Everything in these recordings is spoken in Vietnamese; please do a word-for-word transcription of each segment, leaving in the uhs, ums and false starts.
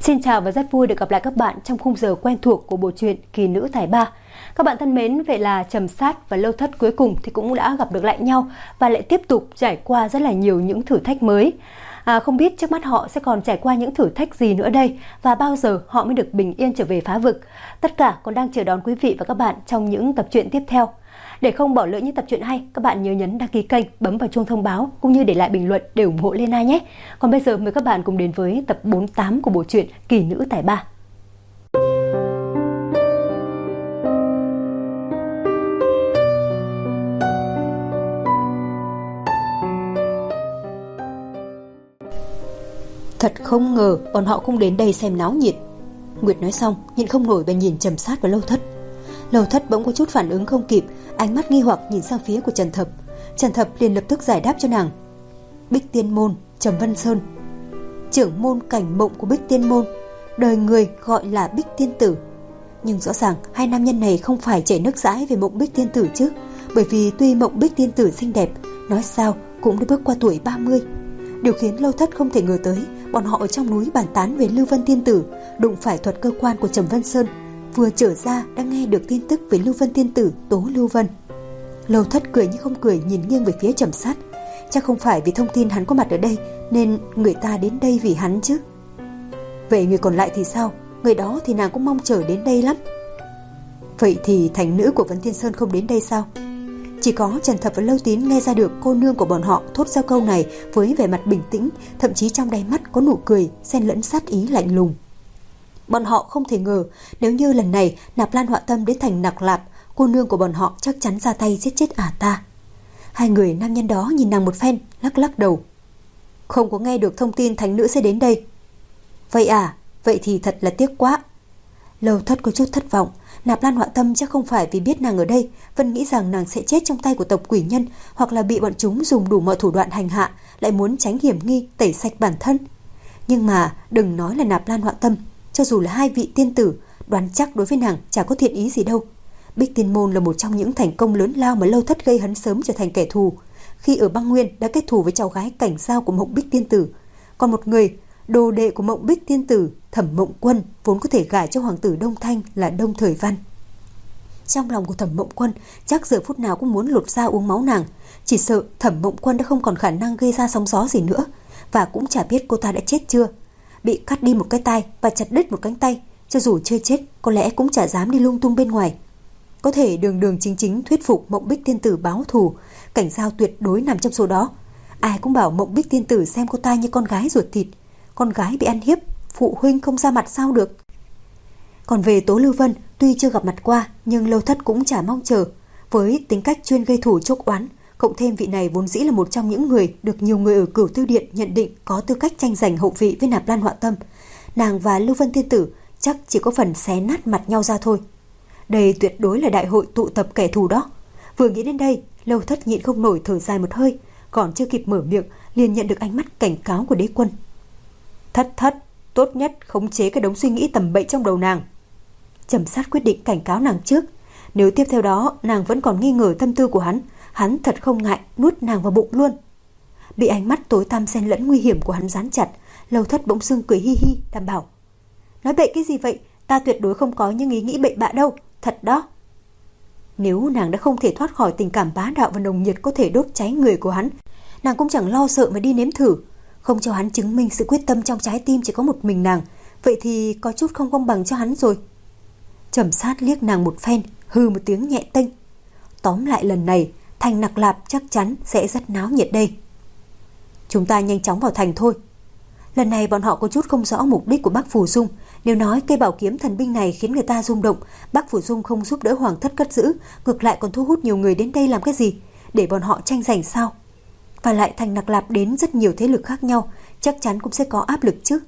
Xin chào và rất vui được gặp lại các bạn trong khung giờ quen thuộc của bộ truyện Kỳ Nữ Tài Ba. Các bạn thân mến, vậy là Trầm Sát và Lâu Thất cuối cùng thì cũng đã gặp được lại nhau và lại tiếp tục trải qua rất là nhiều những thử thách mới. À, không biết trước mắt họ sẽ còn trải qua những thử thách gì nữa đây và bao giờ họ mới được bình yên trở về phá vực. Tất cả còn đang chờ đón quý vị và các bạn trong những tập truyện tiếp theo. Để không bỏ lỡ những tập truyện hay, các bạn nhớ nhấn đăng ký kênh, bấm vào chuông thông báo cũng như để lại bình luận để ủng hộ Lena nhé. Còn bây giờ mời các bạn cùng đến với tập bốn mươi tám của bộ truyện Kỳ Nữ Tài Ba. Thật không ngờ bọn họ cũng đến đây xem náo nhiệt. Nguyệt nói xong, nhịn không nổi bèn nhìn Trầm Sát và Lâu Thất. Lâu Thất bỗng có chút phản ứng không kịp, ánh mắt nghi hoặc nhìn sang phía của Trần Thập. Trần Thập liền lập tức giải đáp cho nàng. Bích Tiên Môn, Trầm Vân Sơn, trưởng môn cảnh mộng của Bích Tiên Môn, đời người gọi là Bích Tiên Tử. Nhưng rõ ràng hai nam nhân này không phải chảy nước dãi về mộng Bích Tiên Tử chứ, bởi vì tuy mộng Bích Tiên Tử xinh đẹp, nói sao cũng đã bước qua tuổi ba mươi. Điều khiến Lâu Thất không thể ngờ tới, bọn họ ở trong núi bàn tán về Lưu Vân Tiên Tử, đụng phải thuật cơ quan của Trầm Vân Sơn, vừa trở ra đã nghe được tin tức về Lưu Vân Tiên Tử tố Lưu Vân. Lâu Thất cười như không cười nhìn nghiêng về phía Trầm Sát. Chắc không phải vì thông tin hắn có mặt ở đây nên người ta đến đây vì hắn chứ. Vậy người còn lại thì sao? Người đó thì nàng cũng mong chờ đến đây lắm. Vậy thì thành nữ của Vấn Thiên Sơn không đến đây sao? Chỉ có Trần Thập và Lâu Tín nghe ra được cô nương của bọn họ thốt ra câu này với vẻ mặt bình tĩnh, thậm chí trong đáy mắt có nụ cười xen lẫn sát ý lạnh lùng. Bọn họ không thể ngờ nếu như lần này Nạp Lan Họa Tâm đến thành Nặc Lạp, cô nương của bọn họ chắc chắn ra tay giết chết ả ta. Hai người nam nhân đó nhìn nàng một phen, lắc lắc đầu. Không có nghe được thông tin thánh nữ sẽ đến đây. Vậy à, vậy thì thật là tiếc quá. Lâu Thất có chút thất vọng. Nạp Lan Họa Tâm chắc không phải vì biết nàng ở đây, vẫn nghĩ rằng nàng sẽ chết trong tay của tộc quỷ nhân, hoặc là bị bọn chúng dùng đủ mọi thủ đoạn hành hạ, lại muốn tránh hiểm nghi tẩy sạch bản thân. Nhưng mà đừng nói là Nạp Lan Họa Tâm, cho dù là hai vị tiên tử, đoán chắc đối với nàng chả có thiện ý gì đâu. Bích Tiên Môn là một trong những thành công lớn lao mà Lâu Thất gây hấn sớm trở thành kẻ thù. Khi ở Băng Nguyên đã kết thù với cháu gái Cảnh Giao của Mộng Bích Tiên Tử. Còn một người, đồ đệ của Mộng Bích Tiên Tử, Thẩm Mộng Quân, vốn có thể gả cho hoàng tử Đông Thanh là Đông Thời Văn. Trong lòng của Thẩm Mộng Quân chắc giờ phút nào cũng muốn lột da uống máu nàng. Chỉ sợ Thẩm Mộng Quân đã không còn khả năng gây ra sóng gió gì nữa, và cũng chả biết cô ta đã chết chưa. Bị cắt đi một cái tai và chặt đứt một cánh tay, cho dù chưa chết có lẽ cũng chả dám đi lung tung bên ngoài. Có thể đường đường chính chính thuyết phục Mộng Bích Tiên Tử báo thù, Cảnh Giao tuyệt đối nằm trong số đó. Ai cũng bảo Mộng Bích Tiên Tử xem cô ta như con gái ruột thịt, con gái bị ăn hiếp, phụ huynh không ra mặt sao được. Còn về Tố Lưu Vân, tuy chưa gặp mặt qua nhưng Lâu Thất cũng chả mong chờ. Với tính cách chuyên gây thù chuốc oán, cộng thêm vị này vốn dĩ là một trong những người được nhiều người ở Cửu Tiêu Điện nhận định có tư cách tranh giành hậu vị với Nạp Lan Họa Tâm, nàng và Lưu Vân Tiên Tử chắc chỉ có phần xé nát mặt nhau ra thôi. Đây tuyệt đối là đại hội tụ tập kẻ thù đó. Vừa nghĩ đến đây, Lâu Thất nhịn không nổi thở dài một hơi, còn chưa kịp mở miệng liền nhận được ánh mắt cảnh cáo của đế quân. Thất thất, tốt nhất khống chế cái đống suy nghĩ tầm bậy trong đầu nàng. Trầm Sát quyết định cảnh cáo nàng trước. Nếu tiếp theo đó nàng vẫn còn nghi ngờ tâm tư của hắn, hắn thật không ngại nuốt nàng vào bụng luôn. Bị ánh mắt tối tăm xen lẫn nguy hiểm của hắn dán chặt, Lâu Thất bỗng dưng cười hi hi đảm bảo. Nói bậy cái gì vậy, ta tuyệt đối không có những ý nghĩ bậy bạ đâu, thật đó. Nếu nàng đã không thể thoát khỏi tình cảm bá đạo và nồng nhiệt có thể đốt cháy người của hắn, nàng cũng chẳng lo sợ mà đi nếm thử. Không cho hắn chứng minh sự quyết tâm trong trái tim chỉ có một mình nàng, vậy thì có chút không công bằng cho hắn rồi. Trầm Sát liếc nàng một phen, hừ một tiếng nhẹ tênh. Tóm lại lần này thành Nặc Lạp chắc chắn sẽ rất náo nhiệt đây. Chúng ta nhanh chóng vào thành thôi. Lần này bọn họ có chút không rõ mục đích của Bắc Phù Dung. Nếu nói cây bảo kiếm thần binh này khiến người ta rung động, Bắc Phù Dung không giúp đỡ hoàng thất cất giữ, ngược lại còn thu hút nhiều người đến đây làm cái gì? Để bọn họ tranh giành sao? Và lại thành Nặc Lạp đến rất nhiều thế lực khác nhau, chắc chắn cũng sẽ có áp lực chứ.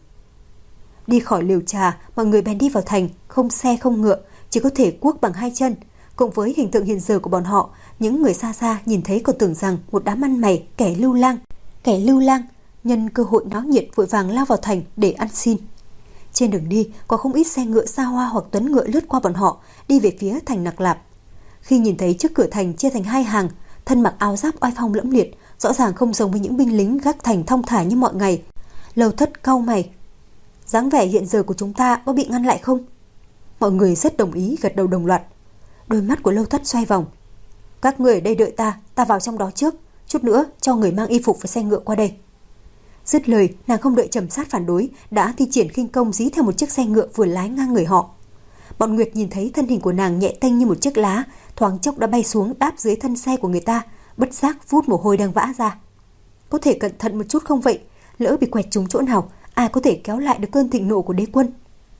Đi khỏi liều trà, mọi người bèn đi vào thành, không xe không ngựa, chỉ có thể cuốc bằng hai chân. Cộng với hình tượng hiện giờ của bọn họ, những người xa xa nhìn thấy còn tưởng rằng một đám ăn mày, kẻ lưu lang. Kẻ lưu lang nhân cơ hội náo nhiệt vội vàng lao vào thành để ăn xin. Trên đường đi có không ít xe ngựa xa hoa hoặc tuấn ngựa lướt qua bọn họ, đi về phía thành Nặc Lạp. Khi nhìn thấy trước cửa thành chia thành hai hàng, thân mặc áo giáp oai phong lẫm liệt, rõ ràng không giống với những binh lính gác thành thong thả như mọi ngày, Lâu Thất cau mày. dáng vẻ hiện giờ của chúng ta có bị ngăn lại không? Mọi người rất đồng ý gật đầu đồng loạt. Đôi mắt của Lâu Thất xoay vòng. Các người ở đây đợi ta, ta vào trong đó trước, chút nữa cho người mang y phục và xe ngựa qua đây. Dứt lời, nàng không đợi Trầm Sát phản đối, đã thi triển khinh công dí theo một chiếc xe ngựa vừa lái ngang người họ. Bọn Nguyệt nhìn thấy thân hình của nàng nhẹ tênh như một chiếc lá, thoáng chốc đã bay xuống đáp dưới thân xe của người ta, bất giác vút mồ hôi đang vã ra. Có thể cẩn thận một chút không vậy? Lỡ bị quẹt trúng chỗ nào, ai có thể kéo lại được cơn thịnh nộ của đế quân?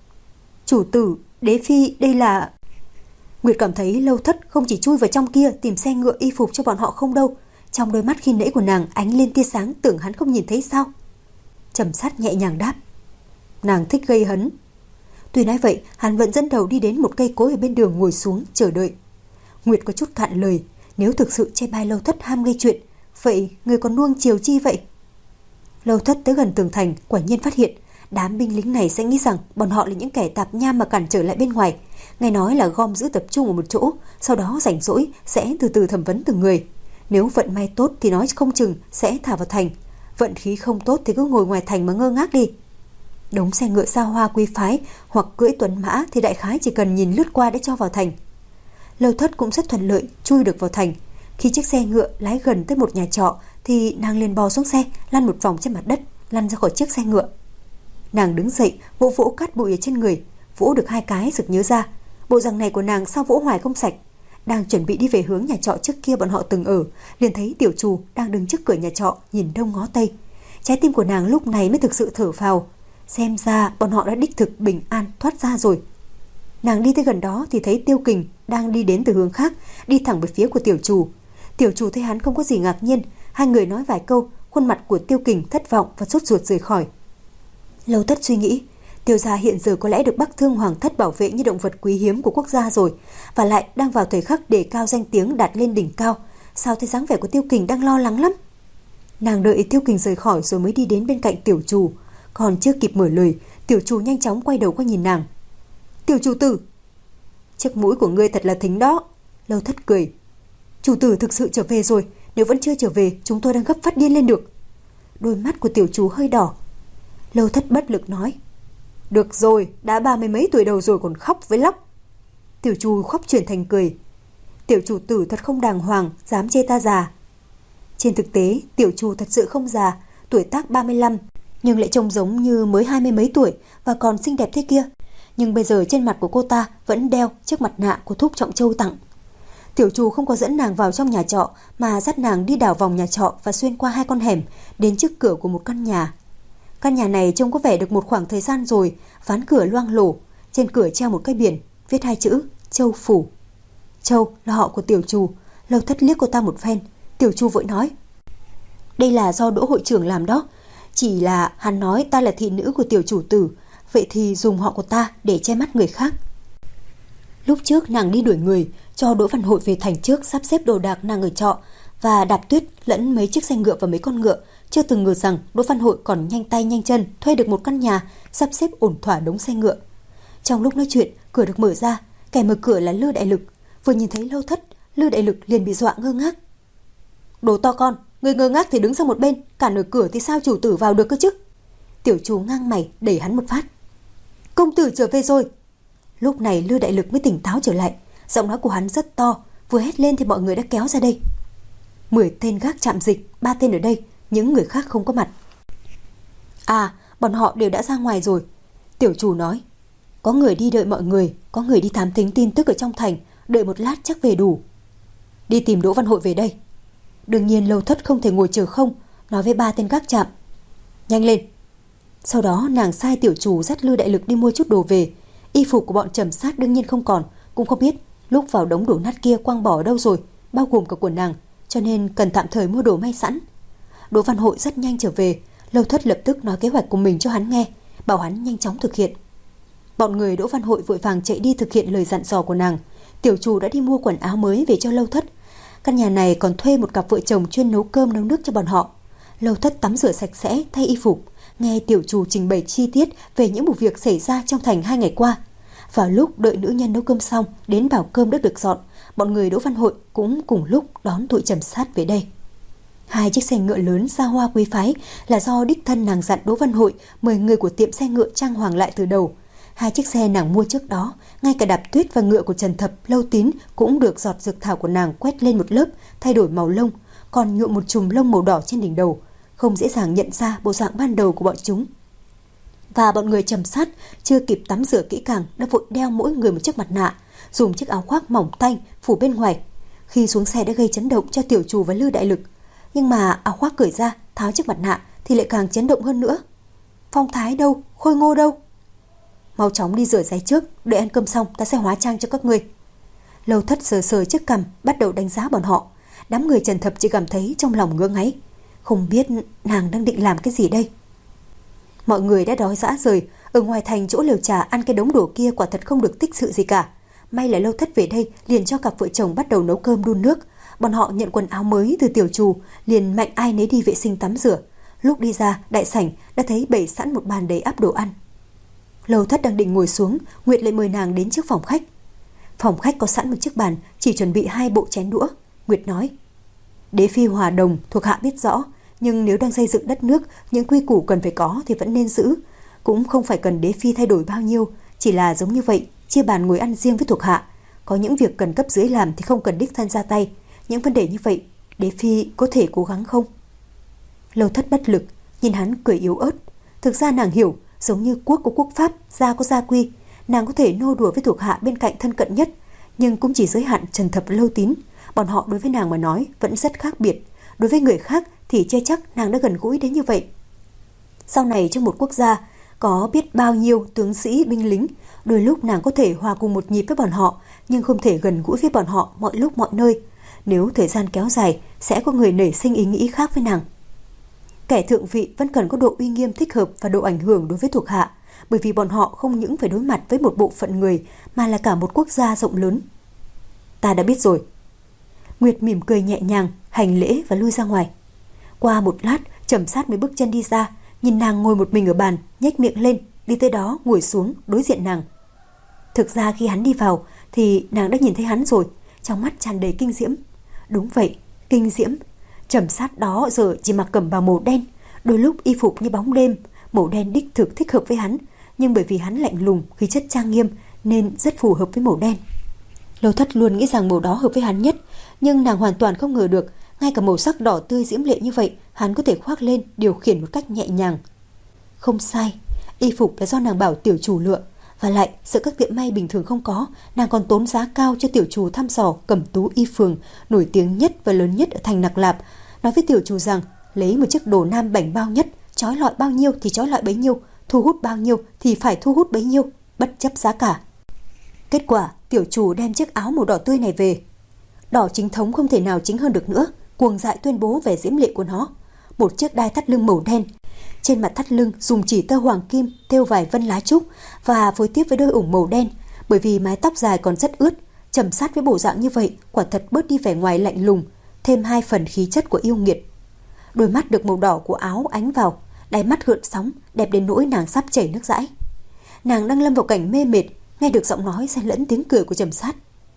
Chủ tử, đế phi, đây là... Nguyệt cảm thấy Lâu Thất không chỉ chui vào trong kia tìm xe ngựa y phục cho bọn họ không đâu. Trong đôi mắt khi nãy của nàng ánh lên tia sáng, tưởng hắn không nhìn thấy sao. Trầm Sát nhẹ nhàng đáp. Nàng thích gây hấn. Tuy nói vậy, hắn vẫn dẫn đầu đi đến một cây cối ở bên đường ngồi xuống chờ đợi. Nguyệt có chút cạn lời. Nếu thực sự che bai Lâu Thất ham gây chuyện, vậy người còn nuông chiều chi vậy? Lâu Thất tới gần tường thành, quả nhiên phát hiện đám binh lính này sẽ nghĩ rằng bọn họ là những kẻ tạp nham mà cản trở lại bên ngoài. Nghe nói là gom giữ tập trung ở một chỗ, sau đó rảnh rỗi sẽ từ từ thẩm vấn từng người. Nếu vận may tốt thì nói không chừng sẽ thả vào thành, vận khí không tốt thì cứ ngồi ngoài thành mà ngơ ngác đi. Đống xe ngựa xa hoa quý phái hoặc cưỡi tuấn mã thì đại khái chỉ cần nhìn lướt qua để cho vào thành. Lâu Thất cũng rất thuận lợi chui được vào thành. Khi chiếc xe ngựa lái gần tới một nhà trọ thì nàng liền bò xuống xe, lăn một vòng trên mặt đất, lăn ra khỏi chiếc xe ngựa. Nàng đứng dậy, vỗ vỗ cát bụi ở trên người, vỗ được hai cái sực nhớ ra, bộ dạng này của nàng sao vỗ hoài không sạch. Đang chuẩn bị đi về hướng nhà trọ trước kia bọn họ từng ở, liền thấy tiểu trù đang đứng trước cửa nhà trọ nhìn đông ngó tây. Trái tim của nàng lúc này mới thực sự thở phào, xem ra bọn họ đã đích thực bình an thoát ra rồi. Nàng đi tới gần đó thì thấy Tiêu Kình đang đi đến từ hướng khác, đi thẳng về phía của tiểu trù. Tiểu trù thấy hắn không có gì ngạc nhiên, hai người nói vài câu, khuôn mặt của Tiêu Kình thất vọng và sốt ruột rời khỏi. Lâu Thất suy nghĩ, Tiêu gia hiện giờ có lẽ được Bắc Thương Hoàng thất bảo vệ như động vật quý hiếm của quốc gia rồi, và lại đang vào thời khắc đề cao danh tiếng đạt lên đỉnh cao. Sao thấy dáng vẻ của Tiêu Kình đang lo lắng lắm. Nàng đợi Tiêu Kình rời khỏi rồi mới đi đến bên cạnh tiểu trù, còn chưa kịp mở lời, tiểu trù nhanh chóng quay đầu qua nhìn nàng. Tiểu chủ tử, chiếc mũi của ngươi thật là thính đó. Lâu Thất cười. Chủ tử thực sự trở về rồi, nếu vẫn chưa trở về chúng tôi đang gấp phát điên lên được. Đôi mắt của tiểu chủ hơi đỏ. Lâu Thất bất lực nói. Được rồi, đã ba mươi mấy tuổi đầu rồi còn khóc với lóc. Tiểu chủ khóc chuyển thành cười. Tiểu chủ tử thật không đàng hoàng, dám chê ta già. Trên thực tế tiểu chủ thật sự không già, tuổi tác ba mươi lăm, nhưng lại trông giống như mới hai mươi mấy tuổi và còn xinh đẹp thế kia. Nhưng bây giờ trên mặt của cô ta vẫn đeo chiếc mặt nạ của Thúc Trọng Châu tặng. Tiểu chủ không có dẫn nàng vào trong nhà trọ, mà dắt nàng đi đảo vòng nhà trọ và xuyên qua hai con hẻm đến trước cửa của một căn nhà. Căn nhà này trông có vẻ được một khoảng thời gian rồi, ván cửa loang lổ, trên cửa treo một cái biển viết hai chữ Châu phủ. Châu là họ của tiểu chủ. Lâu Thất liếc cô ta một phen. Tiểu chủ vội nói. Đây là do Đỗ hội trưởng làm đó, chỉ là hắn nói ta là thị nữ của tiểu chủ tử, vậy thì dùng họ của ta để che mắt người khác. Lúc trước nàng đi đuổi người, cho Đỗ Văn Hội về thành trước sắp xếp đồ đạc nàng ở trọ và đạp tuyết lẫn mấy chiếc xe ngựa và mấy con ngựa, chưa từng ngờ rằng Đỗ Văn Hội còn nhanh tay nhanh chân thuê được một căn nhà, sắp xếp ổn thỏa đống xe ngựa. Trong lúc nói chuyện, cửa được mở ra, kẻ mở cửa là Lư Đại Lực. Vừa nhìn thấy Lâu Thất, Lư Đại Lực liền bị dọa ngơ ngác. Đồ to con, người ngơ ngác thì đứng sang một bên, cản ở cửa thì sao chủ tử vào được cơ chứ? Tiểu chủ ngang mày đẩy hắn một phát. Công tử trở về rồi. Lúc này Lư Đại Lực mới tỉnh táo trở lại, giọng nói của hắn rất to, vừa hét lên thì mọi người đã kéo ra đây. Mười tên gác trạm dịch, ba tên ở đây, những người khác không có mặt. À, bọn họ đều đã ra ngoài rồi. Tiểu chủ nói. Có người đi đợi mọi người, có người đi thám thính tin tức ở trong thành, đợi một lát chắc về đủ. Đi tìm Đỗ Văn Hội về đây. Đương nhiên Lâu Thất không thể ngồi chờ không, nói với ba tên gác trạm. Nhanh lên. Sau đó nàng sai tiểu chủ dắt Lư Đại Lực đi mua chút đồ về. Y phục của bọn Trầm Sát đương nhiên không còn, cũng không biết lúc vào đống đổ nát kia quăng bỏ ở đâu rồi, bao gồm cả quần nàng, cho nên cần tạm thời mua đồ may sẵn. Đỗ Văn Hội rất nhanh trở về. Lâu Thất lập tức nói kế hoạch của mình cho hắn nghe, bảo hắn nhanh chóng thực hiện. Bọn người Đỗ Văn Hội vội vàng chạy đi thực hiện lời dặn dò của nàng. Tiểu chủ đã đi mua quần áo mới về cho Lâu Thất. Căn nhà này còn thuê một cặp vợ chồng chuyên nấu cơm nấu nước cho bọn họ. Lâu Thất tắm rửa sạch sẽ, thay y phục, nghe tiểu chủ trình bày chi tiết về những vụ việc xảy ra trong thành hai ngày qua. Vào lúc đợi nữ nhân nấu cơm xong, đến bảo cơm đã được dọn, bọn người Đỗ Văn Hội cũng cùng lúc đón tụi Trầm Sát về đây. Hai chiếc xe ngựa lớn xa hoa quý phái là do đích thân nàng dặn Đỗ Văn Hội mời người của tiệm xe ngựa trang hoàng lại từ đầu. Hai chiếc xe nàng mua trước đó, ngay cả đạp tuyết và ngựa của Trần Thập, Lâu Tín cũng được giọt dược thảo của nàng quét lên một lớp, thay đổi màu lông, còn nhuộm một chùm lông màu đỏ trên đỉnh đầu, không dễ dàng nhận ra bộ dạng ban đầu của bọn chúng. Và bọn người Trầm Sát chưa kịp tắm rửa kỹ càng đã vội đeo mỗi người một chiếc mặt nạ, dùng chiếc áo khoác mỏng tanh phủ bên ngoài. Khi xuống xe đã gây chấn động cho Tiểu Trù và Lư Đại Lực, nhưng mà áo khoác cởi ra, tháo chiếc mặt nạ thì lại càng chấn động hơn nữa. Phong thái đâu, Khôi Ngô đâu? Mau chóng đi rửa ráy trước, đợi ăn cơm xong ta sẽ hóa trang cho các ngươi. Lâu Thất sờ sờ chiếc cằm, bắt đầu đánh giá bọn họ. Đám người Trần Thập chỉ cảm thấy trong lòng ngứa ngáy, không biết nàng đang định làm cái gì đây. Mọi người đã đói rã rời, ở ngoài thành chỗ lều trà ăn cái đống đồ kia quả thật không được tích sự gì cả. May là Lâu Thất về đây liền cho cặp vợ chồng bắt đầu nấu cơm đun nước. Bọn họ nhận quần áo mới từ Tiểu Trù, liền mạnh ai nấy đi vệ sinh tắm rửa. Lúc đi ra đại sảnh đã thấy bày sẵn một bàn đầy ắp đồ ăn. Lâu Thất đang định ngồi xuống, Nguyệt lại mời nàng đến trước phòng khách. Phòng khách có sẵn một chiếc bàn, chỉ chuẩn bị hai bộ chén đũa. Nguyệt nói: Đế phi hòa đồng thuộc hạ biết rõ, nhưng nếu đang xây dựng đất nước, những quy củ cần phải có thì vẫn nên giữ. Cũng không phải cần đế phi thay đổi bao nhiêu, chỉ là giống như vậy, chia bàn ngồi ăn riêng với thuộc hạ. Có những việc cần cấp dưới làm thì không cần đích thân ra tay. Những vấn đề như vậy, đế phi có thể cố gắng không? Lâu Thất bất lực, nhìn hắn cười yếu ớt. Thực ra nàng hiểu, giống như quốc có quốc pháp, gia có gia quy, nàng có thể nô đùa với thuộc hạ bên cạnh thân cận nhất, nhưng cũng chỉ giới hạn Trần Thập và Lâu Tín. Bọn họ đối với nàng mà nói vẫn rất khác biệt, đối với người khác thì chưa chắc nàng đã gần gũi đến như vậy. Sau này trong một quốc gia có biết bao nhiêu tướng sĩ binh lính, đôi lúc nàng có thể hòa cùng một nhịp với bọn họ, nhưng không thể gần gũi với bọn họ mọi lúc mọi nơi. Nếu thời gian kéo dài, sẽ có người nảy sinh ý nghĩ khác với nàng. Kẻ thượng vị vẫn cần có độ uy nghiêm thích hợp và độ ảnh hưởng đối với thuộc hạ, bởi vì bọn họ không những phải đối mặt với một bộ phận người mà là cả một quốc gia rộng lớn. Ta đã biết rồi. Nguyệt mỉm cười nhẹ nhàng, hành lễ và lui ra ngoài. Qua một lát, Trầm Sát mới bước chân đi ra, nhìn nàng ngồi một mình ở bàn, nhếch miệng lên, đi tới đó ngồi xuống đối diện nàng. Thực ra khi hắn đi vào thì nàng đã nhìn thấy hắn rồi, trong mắt tràn đầy kinh diễm. Đúng vậy, kinh diễm. Trầm Sát đó giờ chỉ mặc cẩm bào màu đen, đôi lúc y phục như bóng đêm, màu đen đích thực thích hợp với hắn, nhưng bởi vì hắn lạnh lùng, khí chất trang nghiêm nên rất phù hợp với màu đen. Lâu Thất luôn nghĩ rằng màu đó hợp với hắn nhất, nhưng nàng hoàn toàn không ngờ được, ngay cả màu sắc đỏ tươi diễm lệ như vậy, hắn có thể khoác lên, điều khiển một cách nhẹ nhàng. Không sai, y phục là do nàng bảo Tiểu Chủ lựa, và lại sợ các tiệm may bình thường không có, nàng còn tốn giá cao cho Tiểu Chủ thăm dò Cẩm Tú y phường nổi tiếng nhất và lớn nhất ở thành Nặc Lạp, nói với Tiểu Chủ rằng lấy một chiếc đồ nam bảnh bao nhất, trói lọi bao nhiêu thì trói lọi bấy nhiêu, thu hút bao nhiêu thì phải thu hút bấy nhiêu, bất chấp giá cả. Kết quả, Tiểu Chủ đem chiếc áo màu đỏ tươi này về. Đỏ chính thống không thể nào chính hơn được nữa, cuồng dại tuyên bố về diễm lệ của nó. Một chiếc đai thắt lưng màu đen, trên mặt thắt lưng dùng chỉ tơ hoàng kim thêu vài vân lá trúc và phối tiếp với đôi ủng màu đen. Bởi vì mái tóc dài còn rất ướt, Trầm Sát với bộ dạng như vậy quả thật bớt đi vẻ ngoài lạnh lùng, thêm hai phần khí chất của yêu nghiệt. Đôi mắt được màu đỏ của áo ánh vào, đáy mắt gợn sóng, đẹp đến nỗi nàng sắp chảy nước dãi. Nàng đang lâm vào cảnh mê mệt, nghe được giọng nói xen lẫn tiếng cười của Trầm Sát.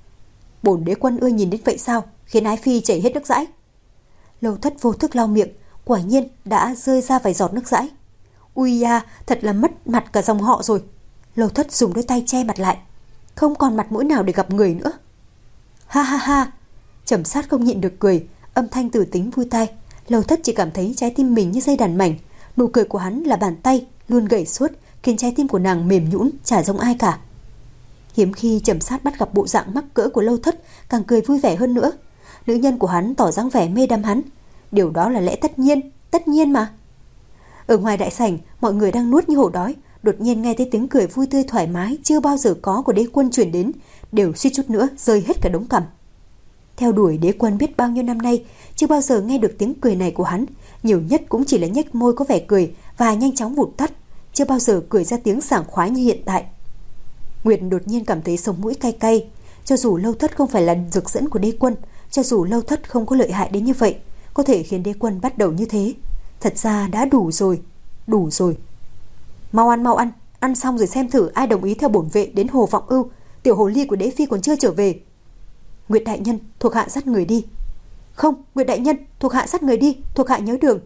Bổn đế quân ưa nhìn đến vậy sao, khiến ái phi chảy hết nước dãi. Lâu Thất vô thức lau miệng, quả nhiên đã rơi ra vài giọt nước dãi. Ui da, thật là mất mặt cả dòng họ rồi. Lâu Thất dùng đôi tay che mặt lại, không còn mặt mũi nào để gặp người nữa. Ha ha ha. Trầm Sát không nhịn được cười, âm thanh từ tính vui tai. Lâu Thất chỉ cảm thấy trái tim mình như dây đàn mảnh. Nụ cười của hắn là bàn tay luôn gảy suốt, khiến trái tim của nàng mềm nhũn, chả giống ai cả. Hiếm khi Trầm Sát bắt gặp bộ dạng mắc cỡ của Lâu Thất, càng cười vui vẻ hơn nữa. Nữ nhân của hắn tỏ dáng vẻ mê đắm hắn, điều đó là lẽ tất nhiên, tất nhiên mà. Ở ngoài đại sảnh, mọi người đang nuốt như hổ đói, đột nhiên nghe thấy tiếng cười vui tươi thoải mái chưa bao giờ có của đế quân truyền đến, đều suýt chút nữa rơi hết cả đống cằm. Theo đuổi đế quân biết bao nhiêu năm nay, chưa bao giờ nghe được tiếng cười này của hắn, nhiều nhất cũng chỉ là nhếch môi có vẻ cười và nhanh chóng vụt tắt, chưa bao giờ cười ra tiếng sảng khoái như hiện tại. Nguyệt đột nhiên cảm thấy sống mũi cay cay, cho dù Lâu Thất không phải là dược dẫn của đế quân, cho dù Lâu Thất không có lợi hại đến như vậy, có thể khiến đế quân bắt đầu như thế, thật ra đã đủ rồi, đủ rồi. Mau ăn, mau ăn, ăn xong rồi xem thử ai đồng ý theo bổn vệ đến Hồ Vọng Ưu, tiểu hồ ly của đế phi còn chưa trở về. Nguyệt đại nhân, thuộc hạ dắt người đi. Không, Nguyệt đại nhân, thuộc hạ dắt người đi, thuộc hạ nhớ đường.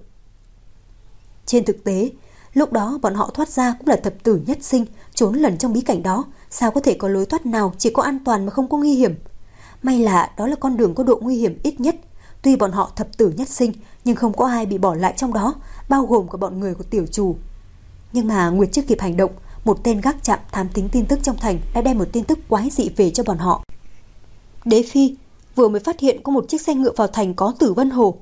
Trên thực tế, lúc đó bọn họ thoát ra cũng là thập tử nhất sinh, trốn lẩn trong bí cảnh đó, sao có thể có lối thoát nào chỉ có an toàn mà không có nguy hiểm. May là đó là con đường có độ nguy hiểm ít nhất. Tuy bọn họ thập tử nhất sinh, nhưng không có ai bị bỏ lại trong đó, bao gồm cả bọn người của tiểu chủ. Nhưng mà Nguyệt chưa kịp hành động, một tên gác trạm thám thính tin tức trong thành đã đem một tin tức quái dị về cho bọn họ. Đế phi vừa mới phát hiện có một chiếc xe ngựa vào thành có Tử Vân Hồ.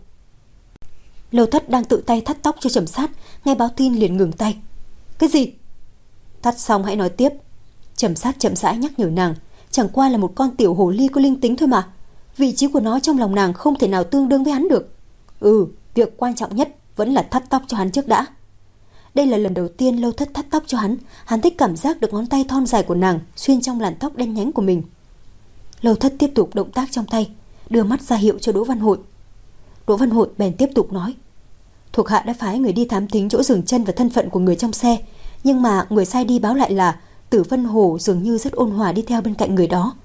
Lâu Thất đang tự tay thắt tóc cho Trầm Sát, nghe báo tin liền ngừng tay. Cái gì? Thắt xong hãy nói tiếp. Trầm Sát chậm rãi nhắc nhở nàng, chẳng qua là một con tiểu hồ ly có linh tính thôi mà. Vị trí của nó trong lòng nàng không thể nào tương đương với hắn được. Ừ, việc quan trọng nhất vẫn là thắt tóc cho hắn trước đã. Đây là lần đầu tiên Lâu Thất thắt tóc cho hắn, hắn thích cảm giác được ngón tay thon dài của nàng xuyên trong làn tóc đen nhánh của mình. Lâu Thất tiếp tục động tác trong tay, đưa mắt ra hiệu cho Đỗ Văn Hội. Đỗ Văn Hội bèn tiếp tục nói: Thuộc hạ đã phái người đi thám thính chỗ dừng chân và thân phận của người trong xe, nhưng mà người sai đi báo lại là Tử Vân Hồ dường như rất ôn hòa đi theo bên cạnh người đó.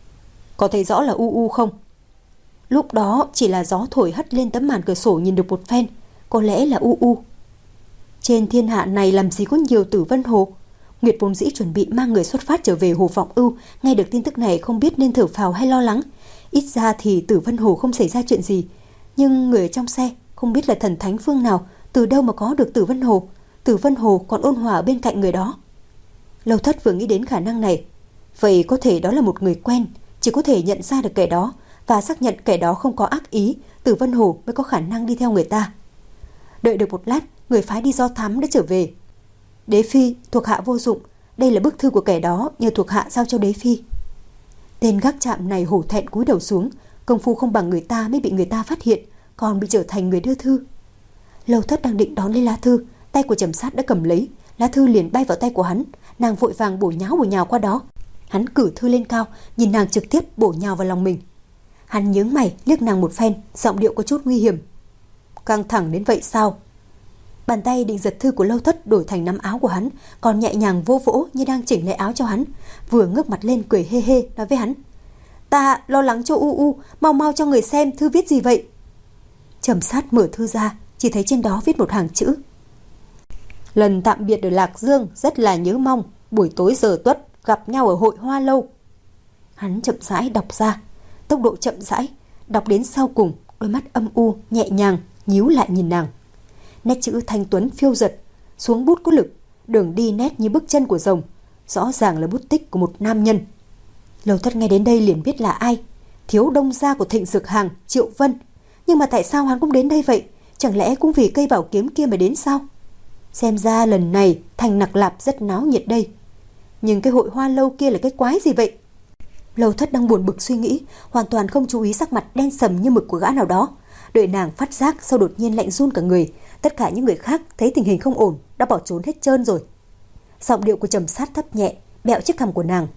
Có thấy rõ là U U không? Lúc đó chỉ là gió thổi hất lên tấm màn cửa sổ nhìn được một phen, có lẽ là U U. Trên thiên hạ này làm gì có nhiều Tử Vân Hồ. Nguyệt vốn dĩ chuẩn bị mang người xuất phát trở về Hồ Vọng Ưu, nghe được tin tức này không biết nên thở phào hay lo lắng. Ít ra thì Tử Vân Hồ không xảy ra chuyện gì, nhưng người ở trong xe không biết là thần thánh phương nào, từ đâu mà có được Tử Vân Hồ. Tử Vân Hồ còn ôn hòa ở bên cạnh người đó. Lâu Thất vừa nghĩ đến khả năng này. Vậy có thể đó là một người quen, chỉ có thể nhận ra được kẻ đó và xác nhận kẻ đó không có ác ý, Tử Vân Hồ mới có khả năng đi theo người ta. Đợi được một lát, người phái đi do thám đã trở về. Đế phi, thuộc hạ vô dụng, đây là bức thư của kẻ đó, nhờ thuộc hạ giao cho đế phi. Tên gác trạm này hổ thẹn cúi đầu xuống, công phu không bằng người ta mới bị người ta phát hiện, còn bị trở thành người đưa thư. Lâu Thất đang định đón lấy lá thư, tay của Trầm Sát đã cầm lấy, lá thư liền bay vào tay của hắn, nàng vội vàng bổ nháo bổ nhào qua đó. Hắn cử thư lên cao, nhìn nàng trực tiếp bổ nhào vào lòng mình. Hắn nhướng mày liếc nàng một phen, giọng điệu có chút nguy hiểm. Căng thẳng đến vậy sao? Bàn tay định giật thư của Lâu Thất đổi thành nắm áo của hắn, còn nhẹ nhàng vô vỗ như đang chỉnh lại áo cho hắn, vừa ngước mặt lên cười hê hê nói với hắn: Ta lo lắng cho U U, mau mau cho người xem thư viết gì vậy. Trầm Sát mở thư ra, chỉ thấy trên đó viết một hàng chữ: Lần tạm biệt ở Lạc Dương rất là nhớ mong, buổi tối giờ tuất gặp nhau ở Hội Hoa Lâu. Hắn chậm rãi đọc ra, tốc độ chậm rãi, đọc đến sau cùng, đôi mắt âm u nhẹ nhàng nhíu lại nhìn nàng. Nét chữ thanh tuấn phiêu dật, xuống bút có lực, đường đi nét như bước chân của rồng, rõ ràng là bút tích của một nam nhân. Lâu Thất nghe đến đây liền biết là ai, thiếu đông gia của Thịnh Dược Hàng, Triệu Vân. Nhưng mà tại sao hắn cũng đến đây vậy? Chẳng lẽ cũng vì cây bảo kiếm kia mà đến sao? Xem ra lần này thành Nặc Lạp rất náo nhiệt đây. Nhưng cái Hội Hoa Lâu kia là cái quái gì vậy? Lâu Thất đang buồn bực suy nghĩ, hoàn toàn không chú ý sắc mặt đen sầm như mực của gã nào đó. Đợi nàng phát giác, sau đột nhiên lạnh run cả người. Tất cả những người khác thấy tình hình không ổn đã bỏ trốn hết trơn rồi. Giọng điệu của Trầm Sát thấp nhẹ, bẹo chiếc cằm của nàng.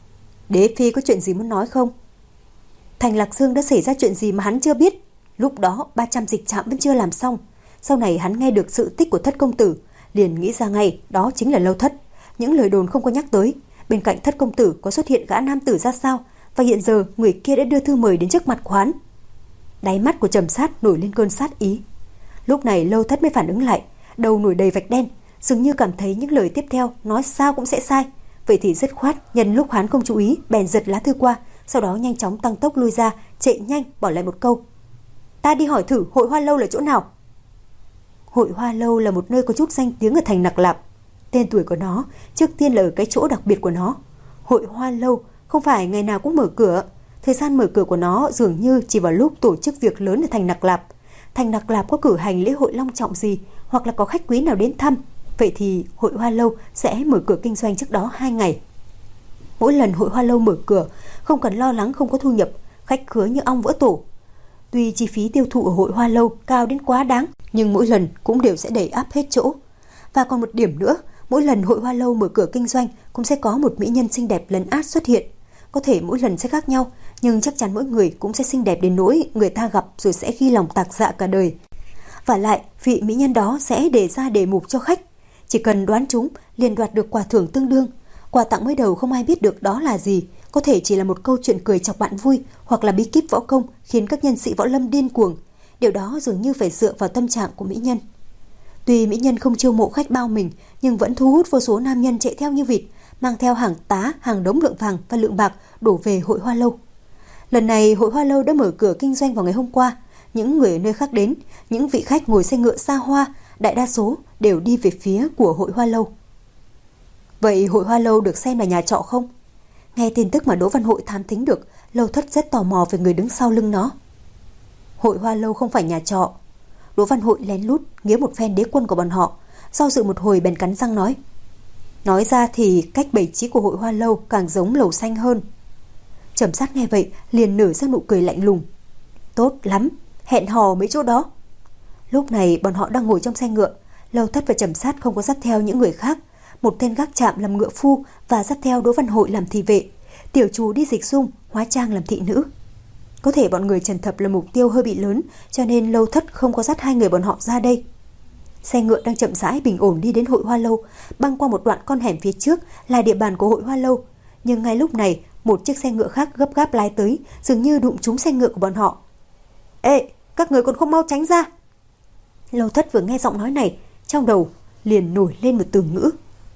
Đế phi có chuyện gì muốn nói không? Thành Lạc Dương đã xảy ra chuyện gì mà hắn chưa biết? Lúc đó ba trăm dịch trạm vẫn chưa làm xong. Sau này hắn nghe được sự tích của Thất công tử, liền nghĩ ra ngay đó chính là Lâu Thất. Những lời đồn không có nhắc tới, bên cạnh Thất công tử có xuất hiện gã nam tử ra sao, và hiện giờ người kia đã đưa thư mời đến trước mặt của hắn. Đáy mắt của Trầm Sát nổi lên cơn sát ý. Lúc này Lâu Thất mới phản ứng lại, đầu nổi đầy vạch đen, dường như cảm thấy những lời tiếp theo nói sao cũng sẽ sai. Vậy thì dứt khoát, nhân lúc hắn không chú ý, bèn giật lá thư qua, sau đó nhanh chóng tăng tốc lui ra, chạy nhanh bỏ lại một câu: Ta đi hỏi thử Hội Hoa Lâu là chỗ nào. Hội Hoa Lâu là một nơi có chút danh tiếng ở thành Nặc Lạp. Tên tuổi của nó trước tiên là ở cái chỗ đặc biệt của nó. Hội Hoa Lâu không phải ngày nào cũng mở cửa. Thời gian mở cửa của nó dường như chỉ vào lúc tổ chức việc lớn ở thành Nặc Lạp. Thành Nặc Lạp có cử hành lễ hội long trọng gì, hoặc là có khách quý nào đến thăm, vậy thì Hội Hoa Lâu sẽ mở cửa kinh doanh trước đó hai ngày. Mỗi lần Hội Hoa Lâu mở cửa, không cần lo lắng không có thu nhập, khách khứa như ong vỡ tổ. Tuy chi phí tiêu thụ ở Hội Hoa Lâu cao đến quá đáng, nhưng mỗi lần cũng đều sẽ đầy áp hết chỗ. Và còn một điểm nữa, mỗi lần Hội Hoa Lâu mở cửa kinh doanh cũng sẽ có một mỹ nhân xinh đẹp lấn át xuất hiện. Có thể mỗi lần sẽ khác nhau, nhưng chắc chắn mỗi người cũng sẽ xinh đẹp đến nỗi người ta gặp rồi sẽ ghi lòng tạc dạ cả đời. Và lại, vị mỹ nhân đó sẽ đề ra đề mục cho khách. Chỉ cần đoán chúng, liền đoạt được quà thưởng tương đương. Quà tặng mới đầu không ai biết được đó là gì, có có thể chỉ là một câu chuyện cười chọc bạn vui, hoặc là bí kíp võ công khiến các nhân sĩ võ lâm điên cuồng. Điều đó dường như phải dựa vào tâm trạng của mỹ nhân. Tuy mỹ nhân không chiêu mộ khách bao mình, nhưng vẫn thu hút vô số nam nhân chạy theo như vịt, mang theo hàng tá, hàng đống lượng vàng và lượng bạc đổ về hội Hoa Lâu. Lần này hội Hoa Lâu đã mở cửa kinh doanh vào ngày hôm qua. Những người ở nơi khác đến, những vị khách ngồi xe ngựa xa hoa, đại đa số đều đi về phía của hội Hoa Lâu. Vậy hội Hoa Lâu được xem là nhà trọ không? Nghe tin tức mà Đỗ Văn Hội thám thính được, Lâu Thất rất tò mò về người đứng sau lưng nó. Hội Hoa Lâu không phải nhà trọ. Đỗ Văn Hội lén lút nghiến một phen đế quân của bọn họ, do dự một hồi bèn cắn răng nói. Nói ra thì cách bày trí của hội Hoa Lâu càng giống lầu xanh hơn. Trầm Sát nghe vậy liền nở ra nụ cười lạnh lùng. Tốt lắm, hẹn hò mấy chỗ đó. Lúc này bọn họ đang ngồi trong xe ngựa. Lâu Thất và Trầm Sát không có dắt theo những người khác. Một tên gác trạm làm ngựa phu và dắt theo Đỗ Văn Hội làm thị vệ. Tiểu Trù đi dịch dung, hóa trang làm thị nữ. Có thể bọn người Trần Thập là mục tiêu hơi bị lớn, cho nên Lâu Thất không có dắt hai người bọn họ ra đây. Xe ngựa đang chậm rãi bình ổn đi đến hội Hoa Lâu, băng qua một đoạn con hẻm phía trước là địa bàn của hội Hoa Lâu. Nhưng ngay lúc này, một chiếc xe ngựa khác gấp gáp lái tới, dường như đụng trúng xe ngựa của bọn họ. Ê, các người còn không mau tránh ra! Lâu Thất vừa nghe giọng nói này, trong đầu liền nổi lên một từ ngữ.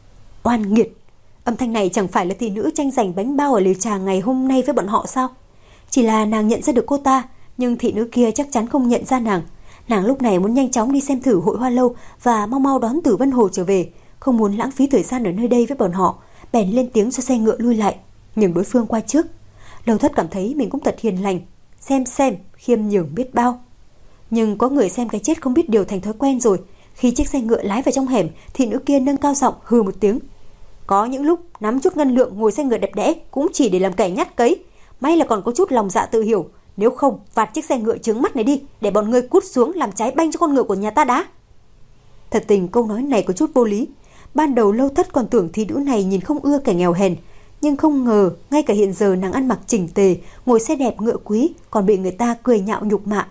Oan nghiệt! Âm thanh này chẳng phải là thị nữ tranh giành bánh bao ở lều trà ngày hôm nay với bọn họ sao? Chỉ là nàng nhận ra được cô ta, nhưng thị nữ kia chắc chắn không nhận ra nàng. Nàng lúc này muốn nhanh chóng đi xem thử hội Hoa Lâu và mau mau đón Tử Vân Hồ trở về, không muốn lãng phí thời gian ở nơi đây với bọn họ, bèn lên tiếng cho xe ngựa lui lại, nhường đối phương qua trước. Lâu Thất cảm thấy mình cũng thật hiền lành, xem xem khiêm nhường biết bao. Nhưng có người xem cái chết không biết điều thành thói quen rồi. Khi chiếc xe ngựa lái vào trong hẻm, thị nữ kia nâng cao giọng hừ một tiếng. Có những lúc nắm chút ngân lượng ngồi xe ngựa đẹp đẽ cũng chỉ để làm kẻ nhát cấy. May là còn có chút lòng dạ tự hiểu, nếu không vạt chiếc xe ngựa trướng mắt này đi, để bọn ngươi cút xuống làm trái banh cho con ngựa của nhà ta đã. Thật tình câu nói này có chút vô lý. Ban đầu Lâu Thất còn tưởng thị nữ này nhìn không ưa kẻ nghèo hèn, nhưng không ngờ ngay cả hiện giờ nàng ăn mặc chỉnh tề, ngồi xe đẹp ngựa quý, còn bị người ta cười nhạo nhục mạ.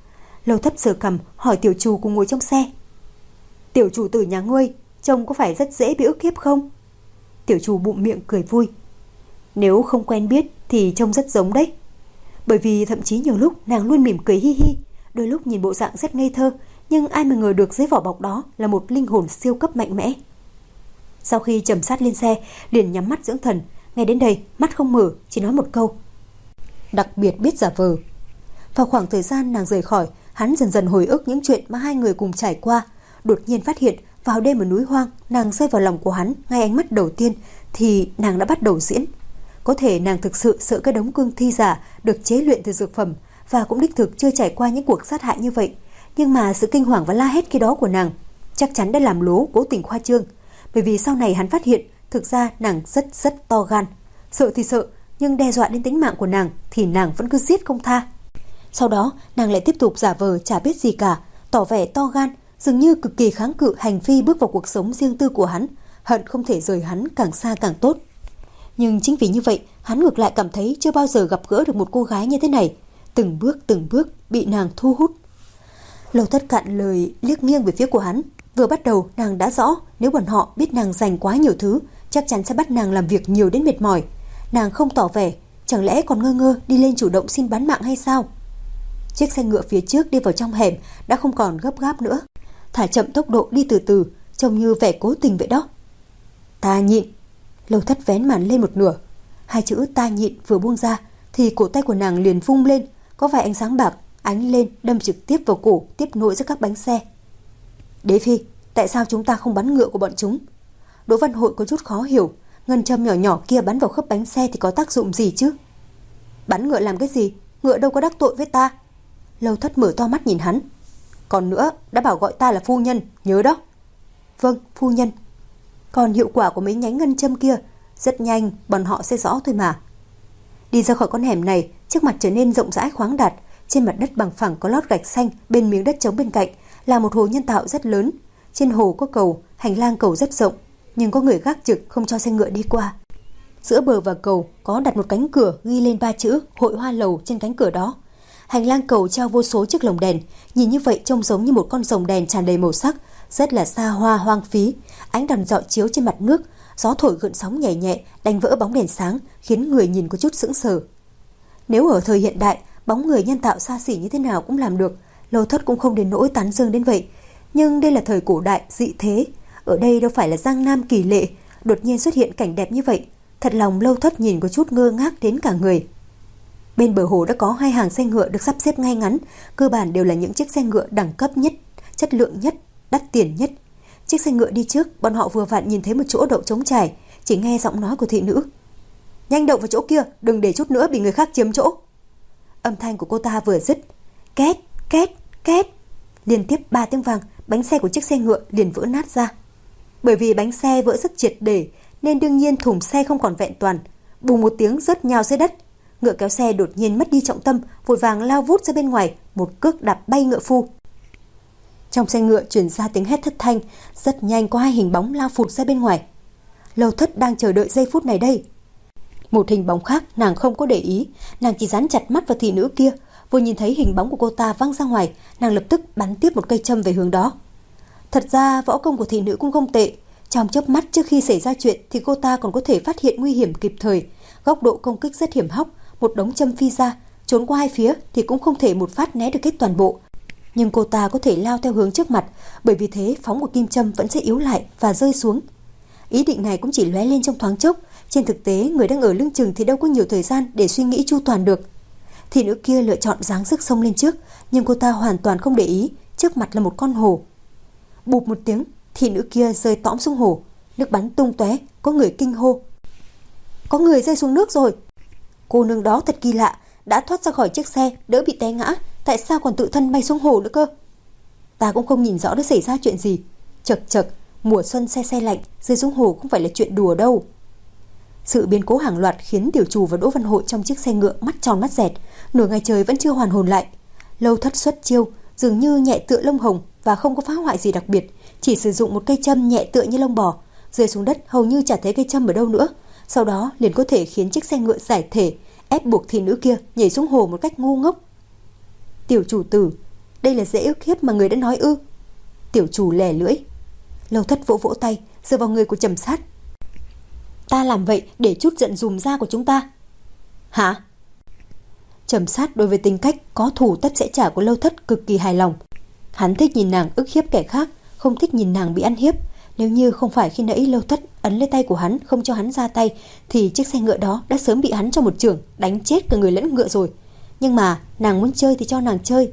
Lâu Thất sờ cằm hỏi Tiểu Trù cùng ngồi trong xe. Tiểu chủ tử nhà ngươi trông có phải rất dễ bị ức hiếp không? Tiểu Trù bụng miệng cười vui. Nếu không quen biết thì trông rất giống đấy. Bởi vì thậm chí nhiều lúc nàng luôn mỉm cười hi hi, đôi lúc nhìn bộ dạng rất ngây thơ, nhưng ai mà ngờ được dưới vỏ bọc đó là một linh hồn siêu cấp mạnh mẽ. Sau khi Trầm Sát lên xe, liền nhắm mắt dưỡng thần. Ngay đến đây, mắt không mở, chỉ nói một câu. Đặc biệt biết giả vờ. Vào khoảng thời gian nàng rời khỏi, hắn dần dần hồi ức những chuyện mà hai người cùng trải qua. Đột nhiên phát hiện, vào đêm ở núi hoang, nàng rơi vào lòng của hắn ngay ánh mắt đầu tiên, thì nàng đã bắt đầu diễn. Có thể nàng thực sự sợ cái đống cương thi giả được chế luyện từ dược phẩm, và cũng đích thực chưa trải qua những cuộc sát hại như vậy. Nhưng mà sự kinh hoàng và la hét khi đó của nàng chắc chắn đã làm lố cố tình khoa trương. Bởi vì sau này hắn phát hiện thực ra nàng rất rất to gan. Sợ thì sợ, nhưng đe dọa đến tính mạng của nàng thì nàng vẫn cứ giết không tha. Sau đó nàng lại tiếp tục giả vờ chả biết gì cả, tỏ vẻ to gan, dường như cực kỳ kháng cự hành vi bước vào cuộc sống riêng tư của hắn, hận không thể rời hắn càng xa càng tốt. Nhưng chính vì như vậy, hắn ngược lại cảm thấy chưa bao giờ gặp gỡ được một cô gái như thế này, từng bước từng bước bị nàng thu hút. Lâu Thất cạn lời liếc nghiêng về phía của hắn. Vừa bắt đầu nàng đã rõ, nếu bọn họ biết nàng dành quá nhiều thứ, chắc chắn sẽ bắt nàng làm việc nhiều đến mệt mỏi. Nàng không tỏ vẻ, chẳng lẽ còn ngơ ngơ đi lên chủ động xin bán mạng hay sao? Chiếc xe ngựa phía trước đi vào trong hẻm đã không còn gấp gáp nữa, thả chậm tốc độ đi từ từ, trông như vẻ cố tình vậy đó. Ta nhịn. Lâu Thất vén màn lên một nửa. Hai chữ ta nhịn vừa buông ra thì cổ tay của nàng liền vung lên, có vài ánh sáng bạc ánh lên đâm trực tiếp vào cổ, tiếp nối giữa các bánh xe. Đế phi, tại sao chúng ta không bắn ngựa của bọn chúng? Đỗ Văn Hội có chút khó hiểu, ngân châm nhỏ nhỏ kia bắn vào khớp bánh xe thì có tác dụng gì chứ? Bắn ngựa làm cái gì? Ngựa đâu có đắc tội với ta. Lâu Thất mở to mắt nhìn hắn. Còn nữa, đã bảo gọi ta là phu nhân, nhớ đó. Vâng, phu nhân. Còn hiệu quả của mấy nhánh ngân châm kia, rất nhanh bọn họ sẽ rõ thôi mà. Đi ra khỏi con hẻm này, trước mặt trở nên rộng rãi khoáng đạt. Trên mặt đất bằng phẳng có lót gạch xanh, bên miếng đất trống bên cạnh là một hồ nhân tạo rất lớn. Trên hồ có cầu, hành lang cầu rất rộng, nhưng có người gác trực không cho xe ngựa đi qua. Giữa bờ và cầu có đặt một cánh cửa ghi lên ba chữ Hội Hoa Lầu trên cánh cửa đó. Hành lang cầu treo vô số chiếc lồng đèn, nhìn như vậy trông giống như một con rồng đèn tràn đầy màu sắc, rất là xa hoa hoang phí. Ánh đèn rọi chiếu trên mặt nước, Gió thổi gợn sóng nhẹ nhẹ đánh vỡ bóng đèn sáng, khiến người nhìn có chút sững sờ. Nếu ở thời hiện đại, bóng người nhân tạo xa xỉ như thế nào cũng làm được, Lâu Thất cũng không đến nỗi tán dương đến vậy. Nhưng đây là thời cổ đại dị thế, ở đây đâu phải là Giang Nam kỳ lệ, đột nhiên xuất hiện cảnh đẹp như vậy, thật lòng Lâu Thất nhìn có chút ngơ ngác đến cả người. Bên bờ hồ đã có hai hàng xe ngựa được sắp xếp ngay ngắn, cơ bản đều là những chiếc xe ngựa đẳng cấp nhất, chất lượng nhất, đắt tiền nhất. Chiếc xe ngựa đi trước, bọn họ vừa vặn nhìn thấy một chỗ đậu trống trải, chỉ nghe giọng nói của thị nữ: "Nhanh đậu vào chỗ kia, đừng để chút nữa bị người khác chiếm chỗ." Âm thanh của cô ta vừa dứt, két két két, liên tiếp ba tiếng vang, bánh xe của chiếc xe ngựa liền vỡ nát ra. Bởi vì bánh xe vỡ rất triệt để, nên đương nhiên thùng xe không còn vẹn toàn, bùng một tiếng rớt nhào dưới đất. Ngựa kéo xe đột nhiên mất đi trọng tâm, vội vàng lao vút ra bên ngoài, một cước đạp bay ngựa phu. Trong xe ngựa truyền ra tiếng hét thất thanh, rất nhanh có hai hình bóng lao phụt ra bên ngoài. Lâu Thất đang chờ đợi giây phút này đây. Một hình bóng khác nàng không có để ý, nàng chỉ dán chặt mắt vào thị nữ kia. Vừa nhìn thấy hình bóng của cô ta văng ra ngoài, nàng lập tức bắn tiếp một cây châm về hướng đó. Thật ra võ công của thị nữ cũng không tệ, trong chớp mắt trước khi xảy ra chuyện thì cô ta còn có thể phát hiện nguy hiểm kịp thời, góc độ công kích rất hiểm hóc, một đống châm phi ra, trốn qua hai phía thì cũng không thể một phát né được hết toàn bộ. Nhưng cô ta có thể lao theo hướng trước mặt, bởi vì thế phóng của kim châm vẫn sẽ yếu lại và rơi xuống. Ý định này cũng chỉ lóe lên trong thoáng chốc, trên thực tế người đang ở lưng chừng thì đâu có nhiều thời gian để suy nghĩ chu toàn được. Thị nữ kia lựa chọn giáng sức xông lên trước, nhưng cô ta hoàn toàn không để ý, trước mặt là một con hổ. Bụp một tiếng, thị nữ kia rơi tõm xuống hồ, nước bắn tung tóe, có người kinh hô: "Có người rơi xuống nước rồi!" Cô nương đó thật kỳ lạ, đã thoát ra khỏi chiếc xe, đỡ bị té ngã, tại sao còn tự thân bay xuống hồ nữa cơ? Ta cũng không nhìn rõ đã xảy ra chuyện gì. Chậc chậc, mùa xuân se se lạnh, rơi xuống hồ không phải là chuyện đùa đâu. Sự biến cố hàng loạt khiến tiểu chủ và Đỗ Văn Hội trong chiếc xe ngựa mắt tròn mắt dẹt, nửa ngày trời vẫn chưa hoàn hồn lại. Lâu Thất xuất chiêu, dường như nhẹ tựa lông hồng và không có phá hoại gì đặc biệt, chỉ sử dụng một cây châm nhẹ tựa như lông bò, rơi xuống đất hầu như chả thấy cây châm ở đâu nữa. Sau đó liền có thể khiến chiếc xe ngựa giải thể, ép buộc thị nữ kia nhảy xuống hồ một cách ngu ngốc. Tiểu chủ tử, đây là dễ ức hiếp mà người đã nói ư? Tiểu chủ lè lưỡi. Lâu Thất vỗ vỗ tay, dựa vào người của Trầm Sát. Ta làm vậy để chút giận dùm da của chúng ta. Hả? Trầm Sát đối với tính cách có thù tất sẽ trả của Lâu Thất cực kỳ hài lòng. Hắn thích nhìn nàng ức hiếp kẻ khác, không thích nhìn nàng bị ăn hiếp. Nếu như không phải khi nãy Lâu Thất ấn lấy tay của hắn không cho hắn ra tay, thì chiếc xe ngựa đó đã sớm bị hắn cho một chưởng đánh chết cả người lẫn ngựa rồi. Nhưng mà nàng muốn chơi thì cho nàng chơi.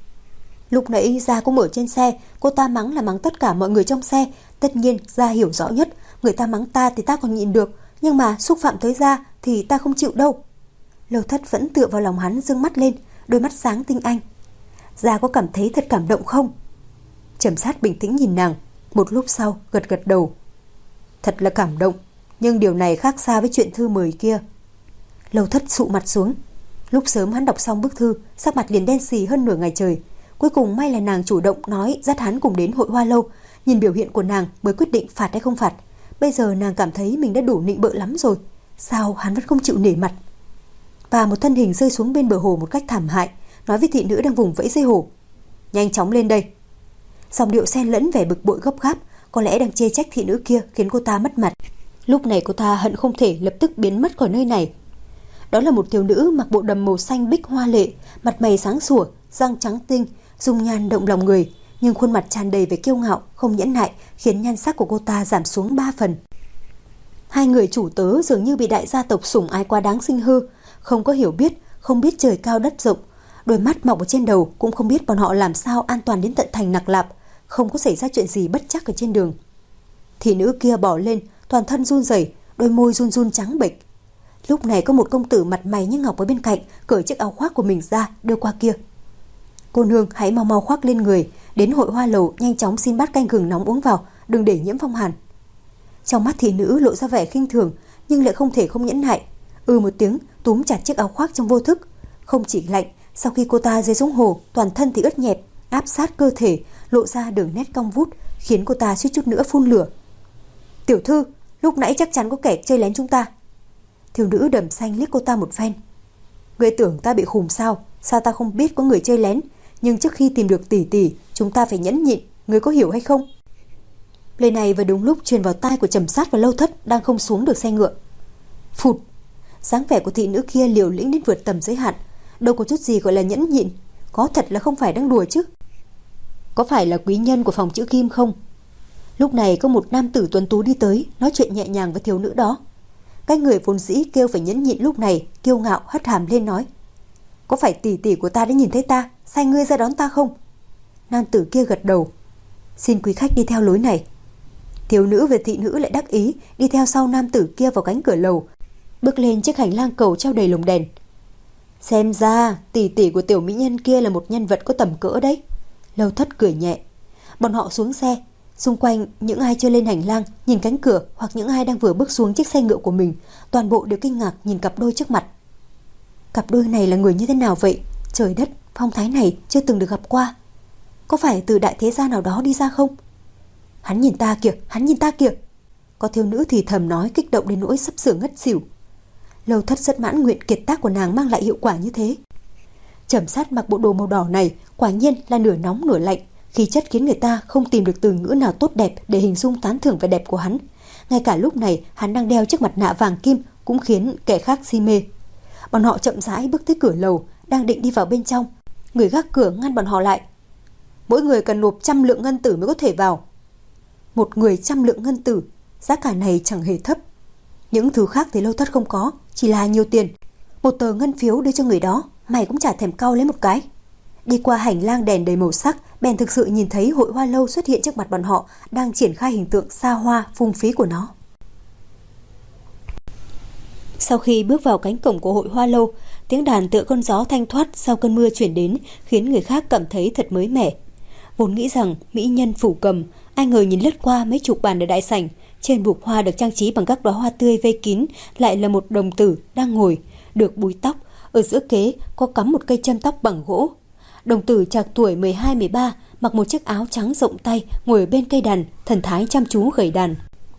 Lúc nãy Gia cũng ở trên xe, cô ta mắng là mắng tất cả mọi người trong xe. Tất nhiên Gia hiểu rõ nhất, người ta mắng ta thì ta còn nhịn được, nhưng mà xúc phạm tới Gia thì ta không chịu đâu. Lâu Thất vẫn tựa vào lòng hắn, dương mắt lên, đôi mắt sáng tinh anh. Gia có cảm thấy thật cảm động không? Trầm Sát bình tĩnh nhìn nàng, một lúc sau gật gật đầu. Thật là cảm động, nhưng điều này khác xa với chuyện thư mời kia. Lâu Thất sụ mặt xuống. Lúc sớm hắn đọc xong bức thư, sắc mặt liền đen xì hơn nửa ngày trời. Cuối cùng may là nàng chủ động nói dắt hắn cùng đến hội Hoa Lâu. Nhìn biểu hiện của nàng mới quyết định phạt hay không phạt. Bây giờ nàng cảm thấy mình đã đủ nịnh bợ lắm rồi, sao hắn vẫn không chịu nể mặt? Và một thân hình rơi xuống bên bờ hồ một cách thảm hại, nói với thị nữ đang vùng vẫy dây hồ: Nhanh chóng lên đây. Dòng điệu xen lẫn vẻ bực bội gấp gáp, có lẽ đang chê trách thị nữ kia khiến cô ta mất mặt. Lúc này cô ta hận không thể lập tức biến mất khỏi nơi này. Đó là một thiếu nữ mặc bộ đầm màu xanh bích hoa lệ, mặt mày sáng sủa, răng trắng tinh, dung nhan động lòng người, nhưng khuôn mặt tràn đầy vẻ kiêu ngạo, không nhẫn nại, khiến nhan sắc của cô ta giảm xuống ba phần. Hai người chủ tớ dường như bị đại gia tộc sủng ái quá đáng sinh hư, không có hiểu biết, không biết trời cao đất rộng, đôi mắt mọc ở trên đầu cũng không biết bọn họ làm sao an toàn đến tận thành Nặc Lạp, không có xảy ra chuyện gì bất trắc ở trên đường. Thị nữ kia bỏ lên, toàn thân run rẩy, đôi môi run run trắng bệch. Lúc này có một công tử mặt mày như ngọc ở bên cạnh, cởi chiếc áo khoác của mình ra đưa qua kia. Cô nương hãy mau mau khoác lên người, đến hội Hoa Lầu nhanh chóng xin bát canh gừng nóng uống vào, đừng để nhiễm phong hàn. Trong mắt thị nữ lộ ra vẻ khinh thường, nhưng lại không thể không nhẫn nại. Ừ một tiếng, túm chặt chiếc áo khoác trong vô thức. Không chỉ lạnh, sau khi cô ta rơi xuống hồ, toàn thân thì ướt nhẹp, áp sát cơ thể, lộ ra đường nét cong vút, khiến cô ta suýt chút nữa phun lửa. Tiểu thư, lúc nãy chắc chắn có kẻ chơi lén chúng ta. Thiếu nữ đầm xanh liếc cô ta một phen. Ngươi tưởng ta bị khùng sao? Sao ta không biết có người chơi lén? Nhưng trước khi tìm được tỷ tỷ, chúng ta phải nhẫn nhịn, ngươi có hiểu hay không? Lời này vừa đúng lúc truyền vào tai của Trầm Sát và Lâu Thất đang không xuống được xe ngựa. Phụt! Dáng vẻ của thị nữ kia liều lĩnh đến vượt tầm giới hạn, đâu có chút gì gọi là nhẫn nhịn, có thật là không phải đang đùa chứ. Có phải là quý nhân của phòng chữ Kim không? Lúc này có một nam tử tuấn tú đi tới, nói chuyện nhẹ nhàng với thiếu nữ đó. Cái người vốn dĩ kêu phải nhẫn nhịn lúc này kiêu ngạo hất hàm lên nói: có phải tỷ tỷ của ta đã nhìn thấy ta, sai ngươi ra đón ta không? Nam tử kia gật đầu: xin quý khách đi theo lối này. Thiếu nữ và thị nữ lại đắc ý đi theo sau nam tử kia vào cánh cửa lầu, bước lên chiếc hành lang cầu treo đầy lồng đèn. Xem ra tỷ tỷ của tiểu mỹ nhân kia là một nhân vật có tầm cỡ đấy. Lâu Thất cười nhẹ. Bọn họ xuống xe. Xung quanh những ai chưa lên hành lang nhìn cánh cửa, hoặc những ai đang vừa bước xuống chiếc xe ngựa của mình, toàn bộ đều kinh ngạc nhìn cặp đôi trước mặt. Cặp đôi này là người như thế nào vậy? Trời đất, phong thái này chưa từng được gặp qua. Có phải từ đại thế gia nào đó đi ra không? Hắn nhìn ta kìa, hắn nhìn ta kìa. Có thiếu nữ thì thầm nói, kích động đến nỗi sắp sửa ngất xỉu. Lâu Thất rất mãn nguyện kiệt tác của nàng mang lại hiệu quả như thế. Trầm Sát mặc bộ đồ màu đỏ này quả nhiên là nửa nóng nửa lạnh, khí chất khiến người ta không tìm được từ ngữ nào tốt đẹp để hình dung tán thưởng vẻ đẹp của hắn. Ngay cả lúc này hắn đang đeo chiếc mặt nạ vàng kim cũng khiến kẻ khác si mê. Bọn họ chậm rãi bước tới cửa lầu, đang định đi vào bên trong, người gác cửa ngăn bọn họ lại. Mỗi người cần nộp trăm lượng ngân tử mới có thể vào. Một người trăm lượng ngân tử, giá cả này chẳng hề thấp. Những thứ khác thì Lâu Thất không có, chỉ là nhiều tiền. Một tờ ngân phiếu đưa cho người đó, mày cũng chả thèm cau lấy một cái. Đi qua hành lang đèn đầy màu sắc, bèn thực sự nhìn thấy hội hoa lâu xuất hiện trước mặt bọn họ, đang triển khai hình tượng xa hoa phung phí của nó. Sau khi bước vào cánh cổng của hội hoa lâu, tiếng đàn tựa con gió thanh thoát sau cơn mưa chuyển đến, khiến người khác cảm thấy thật mới mẻ. Vốn nghĩ rằng mỹ nhân phủ cầm, ai ngờ nhìn lướt qua mấy chục bàn ở đại sảnh, trên bục hoa được trang trí bằng các đóa hoa tươi vây kín lại là một đồng tử đang ngồi, được búi tóc, ở giữa kế có cắm một cây châm tóc bằng gỗ. Đồng tử trạc tuổi mười hai mười ba, mặc một chiếc áo trắng rộng tay, ngồi ở bên cây đàn, thần thái chăm chú gảy đàn.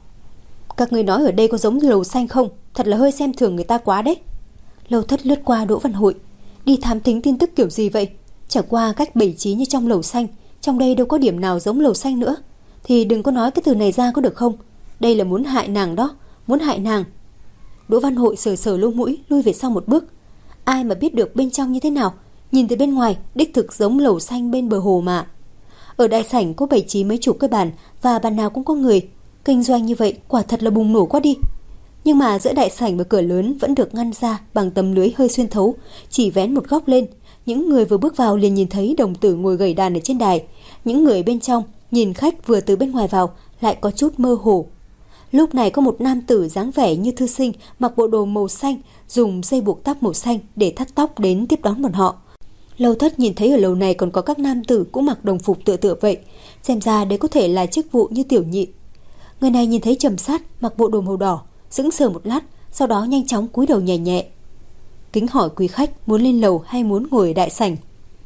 Các người nói ở đây có giống Lầu Xanh không? Thật là hơi xem thường người ta quá đấy. Lâu Thất lướt qua Đỗ Văn Hội, đi thám thính tin tức kiểu gì vậy? Chẳng qua cách bày trí như trong Lầu Xanh, trong đây đâu có điểm nào giống Lầu Xanh nữa. Thì đừng có nói cái từ này ra có được không? Đây là muốn hại nàng đó, muốn hại nàng. Đỗ Văn Hội sờ sờ lỗ mũi, lui về sau một bước. Ai mà biết được bên trong như thế nào? Nhìn từ bên ngoài, đích thực giống Lầu Xanh bên bờ hồ mà. Ở đại sảnh có bày trí mấy chục cái bàn, và bàn nào cũng có người. Kinh doanh như vậy quả thật là bùng nổ quá đi. Nhưng mà giữa đại sảnh và cửa lớn vẫn được ngăn ra bằng tấm lưới hơi xuyên thấu, chỉ vén một góc lên. Những người vừa bước vào liền nhìn thấy đồng tử ngồi gảy đàn ở trên đài. Những người bên trong nhìn khách vừa từ bên ngoài vào lại có chút mơ hồ. Lúc này có một nam tử dáng vẻ như thư sinh, mặc bộ đồ màu xanh, dùng dây buộc tóc màu xanh để thắt tóc đến tiếp đón bọn họ. Lâu Thất nhìn thấy ở lầu này còn có các nam tử cũng mặc đồng phục tựa tựa vậy, xem ra đấy có thể là chức vụ như tiểu nhị. Người này nhìn thấy Trầm Sát mặc bộ đồ màu đỏ, sững sờ một lát, sau đó nhanh chóng cúi đầu nhẹ nhẹ. Kính hỏi quý khách muốn lên lầu hay muốn ngồi ở đại sảnh.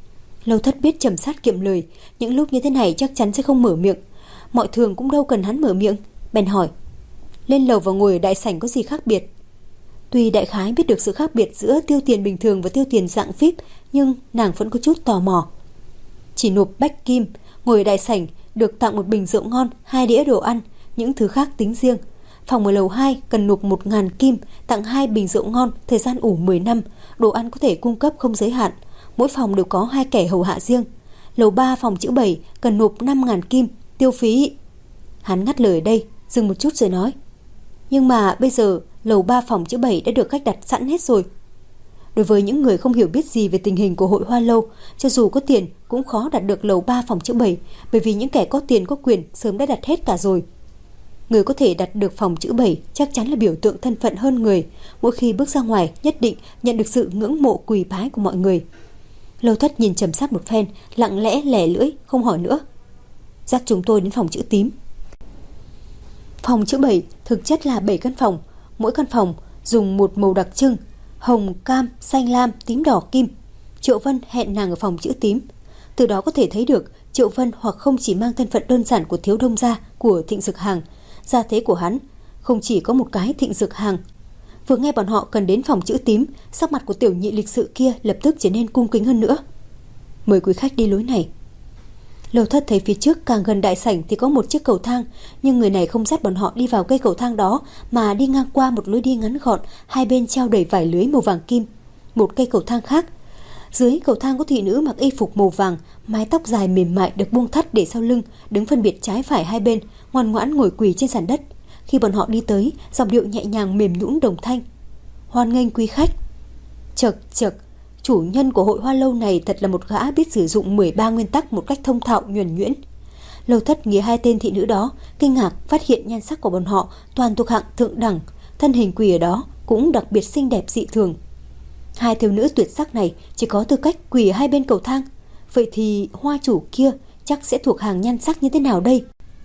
Lâu Thất biết Trầm Sát kiệm lời, những lúc như thế này chắc chắn sẽ không mở miệng. Mọi thường cũng đâu cần hắn mở miệng, bèn hỏi: lên lầu và ngồi ở đại sảnh có gì khác biệt? Tuy đại khái biết được sự khác biệt giữa tiêu tiền bình thường và tiêu tiền dạng víp, nhưng nàng vẫn có chút tò mò. Chỉ nộp bách kim, ngồi ở đại sảnh được tặng một bình rượu ngon, hai đĩa đồ ăn, những thứ khác tính riêng. Phòng ở lầu hai cần nộp một ngàn kim, tặng hai bình rượu ngon, thời gian ủ mười năm, đồ ăn có thể cung cấp không giới hạn. Mỗi phòng đều có hai kẻ hầu hạ riêng. Lầu ba phòng chữ bảy cần nộp năm ngàn kim, tiêu phí. Hắn ngắt lời ở đây, dừng một chút rồi nói: nhưng mà bây giờ lầu ba phòng chữ bảy đã được khách đặt sẵn hết rồi. Đối với những người không hiểu biết gì về tình hình của hội hoa lâu, cho dù có tiền cũng khó đặt được lầu ba phòng chữ bảy, bởi vì những kẻ có tiền có quyền sớm đã đặt hết cả rồi. Người có thể đặt được phòng chữ bảy chắc chắn là biểu tượng thân phận hơn người, mỗi khi bước ra ngoài nhất định nhận được sự ngưỡng mộ quỳ bái của mọi người. Lâu Thất nhìn Trầm Sát một phen, lặng lẽ lẻ lưỡi, không hỏi nữa. Dắt chúng tôi đến phòng chữ tím. Phòng chữ bảy thực chất là bảy căn phòng, mỗi căn phòng dùng một màu đặc trưng: hồng, cam, xanh lam, tím, đỏ, kim. Triệu Vân hẹn nàng ở phòng chữ tím. Từ đó có thể thấy được Triệu Vân hoặc không chỉ mang thân phận đơn giản của thiếu đông gia của Thịnh Dực Hàng, gia thế của hắn không chỉ có một cái Thịnh Dực Hàng. Vừa nghe bọn họ cần đến phòng chữ tím, sắc mặt của tiểu nhị lịch sự kia lập tức trở nên cung kính hơn nữa. Mời quý khách đi lối này. Lâu Thất thấy phía trước càng gần đại sảnh thì có một chiếc cầu thang, nhưng người này không dắt bọn họ đi vào cây cầu thang đó mà đi ngang qua một lối đi ngắn gọn, hai bên treo đầy vải lưới màu vàng kim. Một cây cầu thang khác, dưới cầu thang có thị nữ mặc y phục màu vàng, mái tóc dài mềm mại được buông thắt để sau lưng, đứng phân biệt trái phải hai bên, ngoan ngoãn ngồi quỳ trên sàn đất. Khi bọn họ đi tới, giọng điệu nhẹ nhàng mềm nhũn đồng thanh: "Hoan nghênh quý khách." Chậc chậc, chủ nhân của hội hoa lâu này thật là một gã biết sử dụng mười ba nguyên tắc một cách thông thạo nhuần nhuyễn. Lâu Thất nghĩ hai tên thị nữ đó, kinh ngạc phát hiện nhan sắc của bọn họ toàn thuộc hạng thượng đẳng, thân hình quỳ ở đó cũng đặc biệt xinh đẹp dị thường. Hai thiếu nữ tuyệt sắc này chỉ có tư cách quỳ ở hai bên cầu thang, vậy thì hoa chủ kia chắc sẽ thuộc hàng nhan sắc như thế nào đây?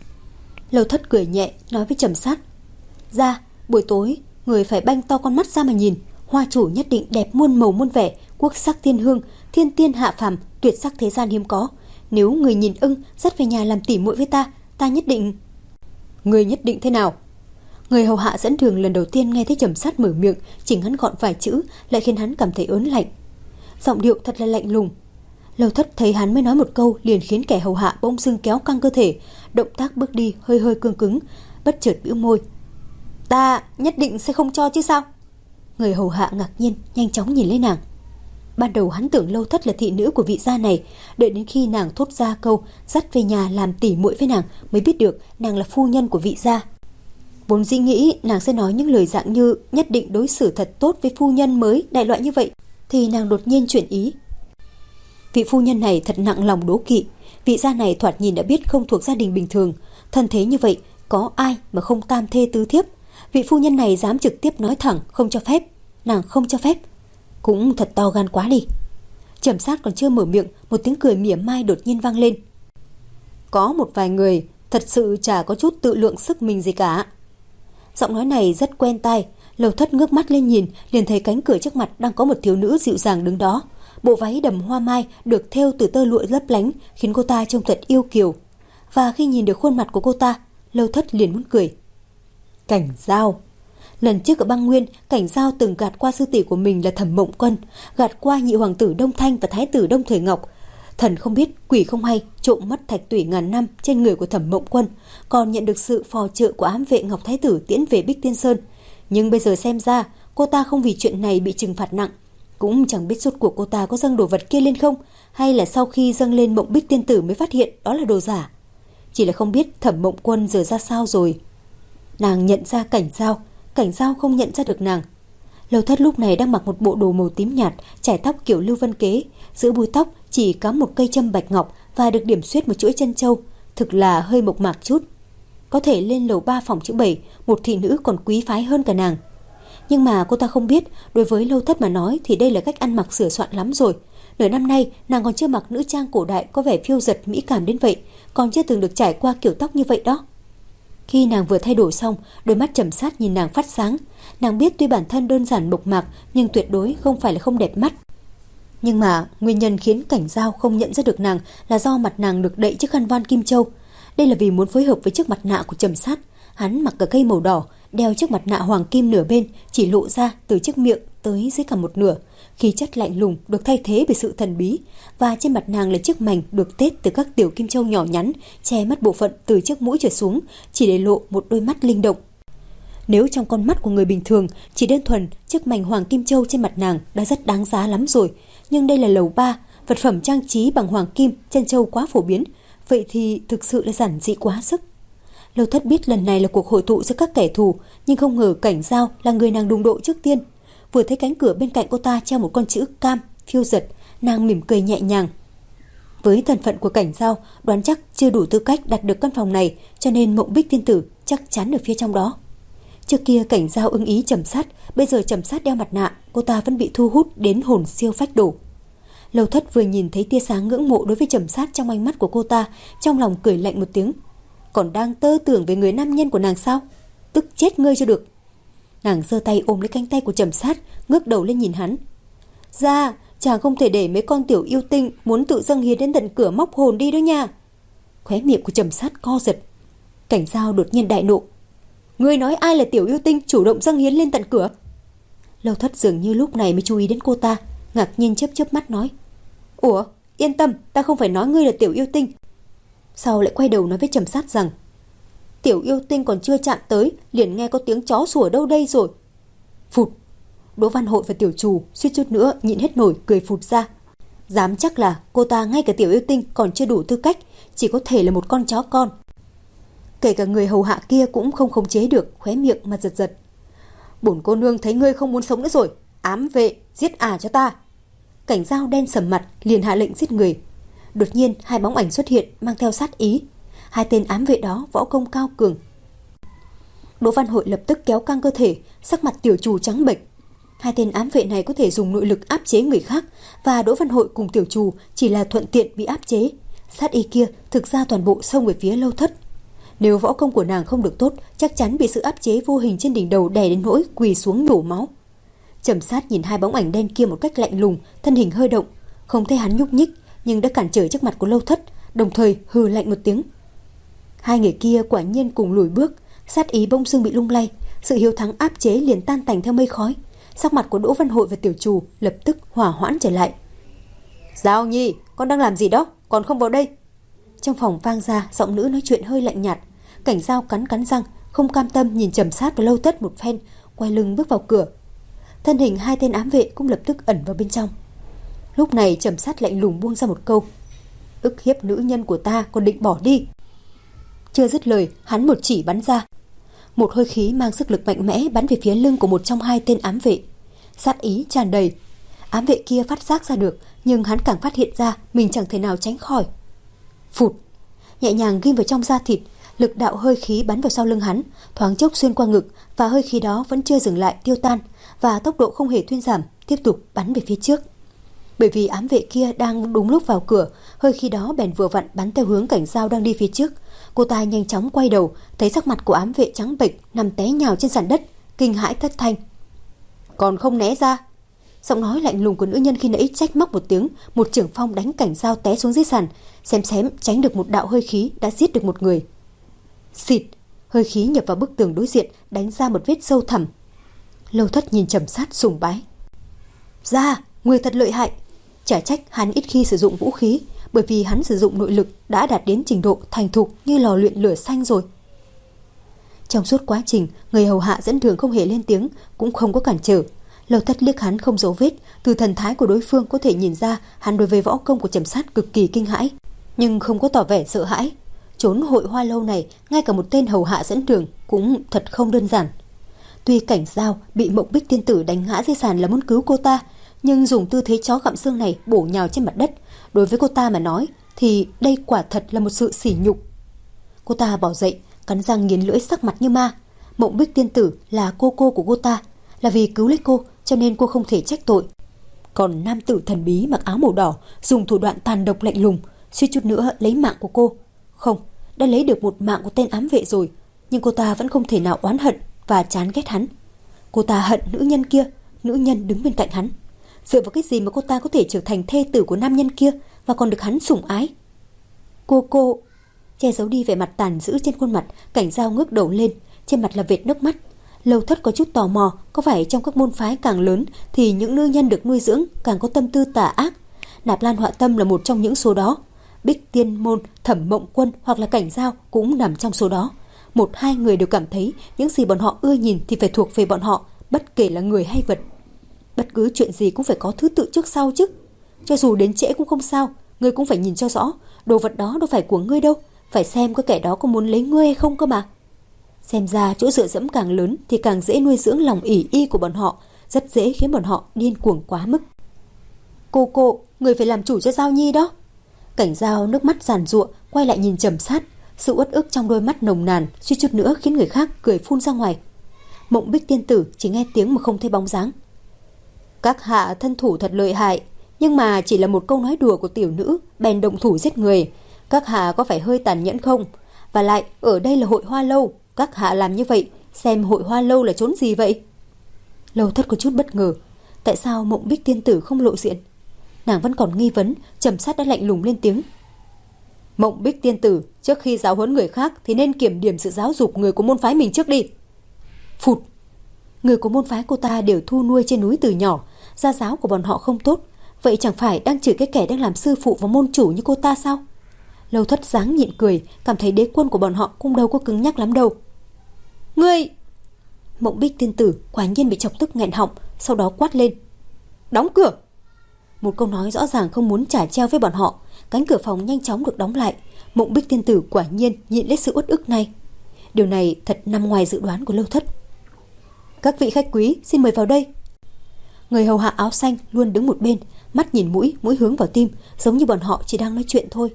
Lâu Thất cười nhẹ nói với Trầm Sát: "Ra, buổi tối người phải banh to con mắt ra mà nhìn, hoa chủ nhất định đẹp muôn màu muôn vẻ, quốc sắc thiên hương, thiên tiên hạ phàm, tuyệt sắc thế gian hiếm có. Nếu người nhìn ưng, dắt về nhà làm tỉ muội với ta, ta nhất định..." "Người nhất định thế nào?" Người hầu hạ dẫn đường lần đầu tiên nghe thấy Trầm Sát mở miệng, chỉ ngắn gọn vài chữ lại khiến hắn cảm thấy ớn lạnh. Giọng điệu thật là lạnh lùng. Lâu Thất thấy hắn mới nói một câu liền khiến kẻ hầu hạ bỗng dưng kéo căng cơ thể, động tác bước đi hơi hơi cương cứng, bất chợt bĩu môi: "Ta nhất định sẽ không cho chứ sao?" Người hầu hạ ngạc nhiên nhanh chóng nhìn lên nàng. Ban đầu hắn tưởng Lâu Thất là thị nữ của vị gia này, đợi đến khi nàng thốt ra câu dắt về nhà làm tỉ muội với nàng mới biết được nàng là phu nhân của vị gia. Vốn dĩ nghĩ nàng sẽ nói những lời dạng như nhất định đối xử thật tốt với phu nhân mới, đại loại như vậy, thì nàng đột nhiên chuyển ý. Vị phu nhân này thật nặng lòng đố kỵ, vị gia này thoạt nhìn đã biết không thuộc gia đình bình thường, thân thế như vậy có ai mà không tam thê tứ thiếp. Vị phu nhân này dám trực tiếp nói thẳng không cho phép, nàng không cho phép, cũng thật to gan quá đi. Trầm Sát còn chưa mở miệng, một tiếng cười mỉa mai đột nhiên vang lên. "Có một vài người thật sự chả có chút tự lượng sức mình gì cả." Giọng nói này rất quen tai. Lâu Thất ngước mắt lên nhìn, liền thấy cánh cửa trước mặt đang có một thiếu nữ dịu dàng đứng đó. Bộ váy đầm hoa mai được thêu từ tơ lụa lấp lánh khiến cô ta trông thật yêu kiều. Và khi nhìn được khuôn mặt của cô ta, Lâu Thất liền muốn cười. Cảnh Giao. Lần trước ở băng nguyên, Cảnh Giao từng gạt qua sư tỷ của mình là Thẩm Mộng Quân, gạt qua nhị hoàng tử Đông Thanh và thái tử Đông Thời Ngọc. Thần không biết quỷ không hay, trộm mất thạch tủy ngàn năm trên người của Thẩm Mộng Quân, còn nhận được sự phò trợ của ám vệ Ngọc Thái tử tiễn về Bích Tiên Sơn. Nhưng bây giờ xem ra, cô ta không vì chuyện này bị trừng phạt nặng, cũng chẳng biết rốt cuộc cô ta có dâng đồ vật kia lên không, hay là sau khi dâng lên Mộng Bích Tiên tử mới phát hiện đó là đồ giả. Chỉ là không biết Thẩm Mộng Quân giờ ra sao rồi. Nàng nhận ra Cảnh Giao, Cảnh Giao không nhận ra được nàng. Lâu Thất lúc này đang mặc một bộ đồ màu tím nhạt, chải tóc kiểu Lưu Vân Kế, giữa búi tóc chỉ cắm một cây châm bạch ngọc và được điểm xuyết một chuỗi chân châu, thực là hơi mộc mạc chút. Có thể lên lầu ba phòng chữ bảy, một thị nữ còn quý phái hơn cả nàng. Nhưng mà cô ta không biết, đối với Lâu Thất mà nói thì đây là cách ăn mặc sửa soạn lắm rồi. Nửa năm nay nàng còn chưa mặc nữ trang cổ đại có vẻ phiêu dật mỹ cảm đến vậy, còn chưa từng được trải qua kiểu tóc như vậy đó. Khi nàng vừa thay đổi xong, đôi mắt Trầm Sát nhìn nàng phát sáng. Nàng biết tuy bản thân đơn giản mộc mạc nhưng tuyệt đối không phải là không đẹp mắt. Nhưng mà nguyên nhân khiến Cảnh Giao không nhận ra được nàng là do mặt nàng được đậy chiếc khăn voan kim châu. Đây là vì muốn phối hợp với chiếc mặt nạ của Trầm Sát. Hắn mặc cả cây màu đỏ, đeo chiếc mặt nạ hoàng kim nửa bên chỉ lộ ra từ chiếc miệng tới dưới cả một nửa. Khí chất lạnh lùng được thay thế bởi sự thần bí, và trên mặt nàng là chiếc mảnh được tết từ các tiểu kim châu nhỏ nhắn che mất bộ phận từ chiếc mũi trở xuống, chỉ để lộ một đôi mắt linh động. Nếu trong con mắt của người bình thường chỉ đơn thuần chiếc mảnh hoàng kim châu trên mặt nàng đã rất đáng giá lắm rồi, nhưng đây là lầu ba, vật phẩm trang trí bằng hoàng kim, chân châu quá phổ biến, vậy thì thực sự là giản dị quá sức. Lâu Thất biết lần này là cuộc hội tụ giữa các kẻ thù, nhưng không ngờ Cảnh Giao là người nàng đụng độ trước tiên. Vừa thấy cánh cửa bên cạnh cô ta treo một con chữ cam phiêu dật, nàng mỉm cười nhẹ nhàng. Với thân phận của Cảnh Giao, đoán chắc chưa đủ tư cách đặt được căn phòng này, cho nên Mộng Bích Tiên tử chắc chắn ở phía trong đó. Trước kia Cảnh Giao ưng ý Trầm Sát, bây giờ Trầm Sát đeo mặt nạ, cô ta vẫn bị thu hút đến hồn siêu phách đổ. Lâu Thất vừa nhìn thấy tia sáng ngưỡng mộ đối với Trầm Sát trong ánh mắt của cô ta, trong lòng cười lạnh một tiếng. Còn đang tơ tưởng về người nam nhân của nàng sao? Tức chết ngươi cho được. Nàng giơ tay ôm lấy cánh tay của Trầm Sát, ngước đầu lên nhìn hắn. Ra, chàng không thể để mấy con tiểu yêu tinh muốn tự dâng hiến đến tận cửa móc hồn đi đó nha. Khóe miệng của Trầm Sát co giật. Cảnh Giao đột nhiên đại nộ. Ngươi nói ai là tiểu yêu tinh chủ động dâng hiến lên tận cửa? Lâu Thất dường như lúc này mới chú ý đến cô ta, ngạc nhiên chớp chớp mắt nói. Ủa, yên tâm, ta không phải nói ngươi là tiểu yêu tinh. Sau lại quay đầu nói với Trầm Sát rằng: Tiểu yêu tinh còn chưa chạm tới, liền nghe có tiếng chó sủa đâu đây rồi. Phụt! Đỗ Văn Hội và Tiểu Trù suýt chút nữa nhịn hết nổi cười phụt ra. Dám chắc là cô ta ngay cả tiểu yêu tinh còn chưa đủ tư cách, chỉ có thể là một con chó con. Kể cả người hầu hạ kia cũng không khống chế được, khóe miệng mà giật giật. Bổn cô nương thấy ngươi không muốn sống nữa rồi, ám vệ, giết ả cho ta. Cảnh Dao đen sầm mặt, liền hạ lệnh giết người. Đột nhiên hai bóng ảnh xuất hiện mang theo sát ý. Hai tên ám vệ đó võ công cao cường. Đỗ Văn Hội lập tức kéo căng cơ thể, sắc mặt Tiểu Trù trắng bệch. Hai tên ám vệ này có thể dùng nội lực áp chế người khác, và Đỗ Văn Hội cùng Tiểu Trù chỉ là thuận tiện bị áp chế. Sát ý kia thực ra toàn bộ xông về phía Lâu Thất. Nếu võ công của nàng không được tốt, chắc chắn bị sự áp chế vô hình trên đỉnh đầu đè đến nỗi quỳ xuống đổ máu. Trầm Sát nhìn hai bóng ảnh đen kia một cách lạnh lùng, thân hình hơi động, không thấy hắn nhúc nhích, nhưng đã cản trở trước mặt của Lâu Thất, đồng thời hừ lạnh một tiếng. Hai người kia quả nhiên cùng lùi bước, sát ý bỗng dưng bị lung lay, sự hiếu thắng áp chế liền tan tành theo mây khói. Sắc mặt của Đỗ Văn Hội và Tiểu Trù lập tức hòa hoãn trở lại. Giao Nhi, con đang làm gì đó, còn không vào đây? Trong phòng vang ra giọng nữ nói chuyện hơi lạnh nhạt. Cảnh Dao cắn cắn răng, không cam tâm nhìn Trầm Sát và Lâu Thất một phen, quay lưng bước vào cửa. Thân hình hai tên ám vệ cũng lập tức ẩn vào bên trong. Lúc này Trầm Sát lạnh lùng buông ra một câu: ức hiếp nữ nhân của ta còn định bỏ đi. Chưa dứt lời, hắn một chỉ bắn ra. Một hơi khí mang sức lực mạnh mẽ bắn về phía lưng của một trong hai tên ám vệ. Sát ý tràn đầy. Ám vệ kia phát giác ra được, nhưng hắn càng phát hiện ra mình chẳng thể nào tránh khỏi. Phụt! Nhẹ nhàng ghim vào trong da thịt, lực đạo hơi khí bắn vào sau lưng hắn, thoáng chốc xuyên qua ngực, và hơi khí đó vẫn chưa dừng lại tiêu tan, và tốc độ không hề thuyên giảm, tiếp tục bắn về phía trước. Bởi vì ám vệ kia đang đúng lúc vào cửa, hơi khí đó bèn vừa vặn bắn theo hướng Cảnh Dao đang đi phía trước. Cô ta nhanh chóng quay đầu, thấy sắc mặt của ám vệ trắng bệch nằm té nhào trên sàn đất, kinh hãi thất thanh. Còn không né ra! Giọng nói lạnh lùng của nữ nhân khi nãy trách móc một tiếng, một chưởng phong đánh Cảnh Dao té xuống dưới sàn, xém xém tránh được một đạo hơi khí đã giết được một người. Xịt! Hơi khí nhập vào bức tường đối diện, đánh ra một vết sâu thẳm. Lâu Thất nhìn Trầm Sát sùng bái. Ra! Người thật lợi hại! Chả trách hắn ít khi sử dụng vũ khí, bởi vì hắn sử dụng nội lực đã đạt đến trình độ thành thục như lò luyện lửa xanh rồi. Trong suốt quá trình, người hầu hạ dẫn đường không hề lên tiếng, cũng không có cản trở. Lâu Thất liếc hắn không dấu vết, từ thần thái của đối phương có thể nhìn ra hắn đối với võ công của Trầm Sát cực kỳ kinh hãi, nhưng không có tỏ vẻ sợ hãi. Trốn hội hoa lâu này, ngay cả một tên hầu hạ dẫn đường cũng thật không đơn giản. Tuy Cảnh Dao bị Mộng Bích tiên tử đánh ngã dưới sàn là muốn cứu cô ta, nhưng dùng tư thế chó gặm xương này bổ nhào trên mặt đất, đối với cô ta mà nói thì đây quả thật là một sự sỉ nhục. Cô ta bỏ dậy, cắn răng nghiến lưỡi, sắc mặt như ma. Mộng Bích tiên tử là cô cô của cô ta, là vì cứu lấy cô cho nên cô không thể trách tội. Còn nam tử thần bí mặc áo màu đỏ dùng thủ đoạn tàn độc lạnh lùng, suýt chút nữa lấy mạng của cô. Không, đã lấy được một mạng của tên ám vệ rồi, nhưng cô ta vẫn không thể nào oán hận và chán ghét hắn. Cô ta hận nữ nhân kia, nữ nhân đứng bên cạnh hắn. Dựa vào cái gì mà cô ta có thể trở thành thê tử của nam nhân kia và còn được hắn sủng ái? Cô cô... Che giấu đi vẻ mặt tàn dữ trên khuôn mặt, Cảnh Dao ngước đầu lên, trên mặt là vệt nước mắt. Lâu Thất có chút tò mò, có phải trong các môn phái càng lớn thì những nữ nhân được nuôi dưỡng càng có tâm tư tà ác? Nạp Lan Họa Tâm là một trong những số đó. Bích Tiên Môn, Thẩm Mộng Quân hoặc là Cảnh Dao cũng nằm trong số đó. Một hai người đều cảm thấy những gì bọn họ ưa nhìn thì phải thuộc về bọn họ, bất kể là người hay vật. Bất cứ chuyện gì cũng phải có thứ tự trước sau chứ. Cho dù đến trễ cũng không sao, ngươi cũng phải nhìn cho rõ, đồ vật đó đâu phải của ngươi đâu, phải xem có kẻ đó có muốn lấy ngươi hay không cơ mà. Xem ra chỗ dựa dẫm càng lớn thì càng dễ nuôi dưỡng lòng ỷ y của bọn họ, rất dễ khiến bọn họ điên cuồng quá mức. Cô cô, người phải làm chủ cho Giao Nhi đó. Cảnh Dao nước mắt giàn giụa, quay lại nhìn Trầm Sát, sự uất ức trong đôi mắt nồng nàn suýt chút nữa khiến người khác cười phun ra ngoài. Mộng Bích tiên tử chỉ nghe tiếng mà không thấy bóng dáng. Các hạ thân thủ thật lợi hại, nhưng mà chỉ là một câu nói đùa của tiểu nữ bèn động thủ giết người, các hạ có phải hơi tàn nhẫn không? Và lại ở đây là hội hoa lâu, các hạ làm như vậy, xem hội hoa lâu là trốn gì vậy? Lâu Thất có chút bất ngờ, tại sao Mộng Bích tiên tử không lộ diện? Nàng vẫn còn nghi vấn. Trầm Sát đã lạnh lùng lên tiếng. Mộng Bích tiên tử, trước khi giáo huấn người khác thì nên kiểm điểm sự giáo dục người của môn phái mình trước đi. Phụt! Người của môn phái cô ta đều thu nuôi trên núi từ nhỏ, gia giáo của bọn họ không tốt, vậy chẳng phải đang chửi cái kẻ đang làm sư phụ và môn chủ như cô ta sao? Lâu Thất dáng nhịn cười, cảm thấy đế quân của bọn họ cũng đâu có cứng nhắc lắm đâu. Ngươi! Mộng Bích tiên tử quả nhiên bị chọc tức nghẹn họng, sau đó quát lên. Đóng cửa! Một câu nói rõ ràng không muốn trả treo với bọn họ. Cánh cửa phòng nhanh chóng được đóng lại. Mộng Bích tiên tử quả nhiên nhịn lấy sự uất ức này. Điều này thật nằm ngoài dự đoán của Lâu Thất. Các vị khách quý xin mời vào đây. Người hầu hạ áo xanh luôn đứng một bên, mắt nhìn mũi, mũi hướng vào tim, giống như bọn họ chỉ đang nói chuyện thôi.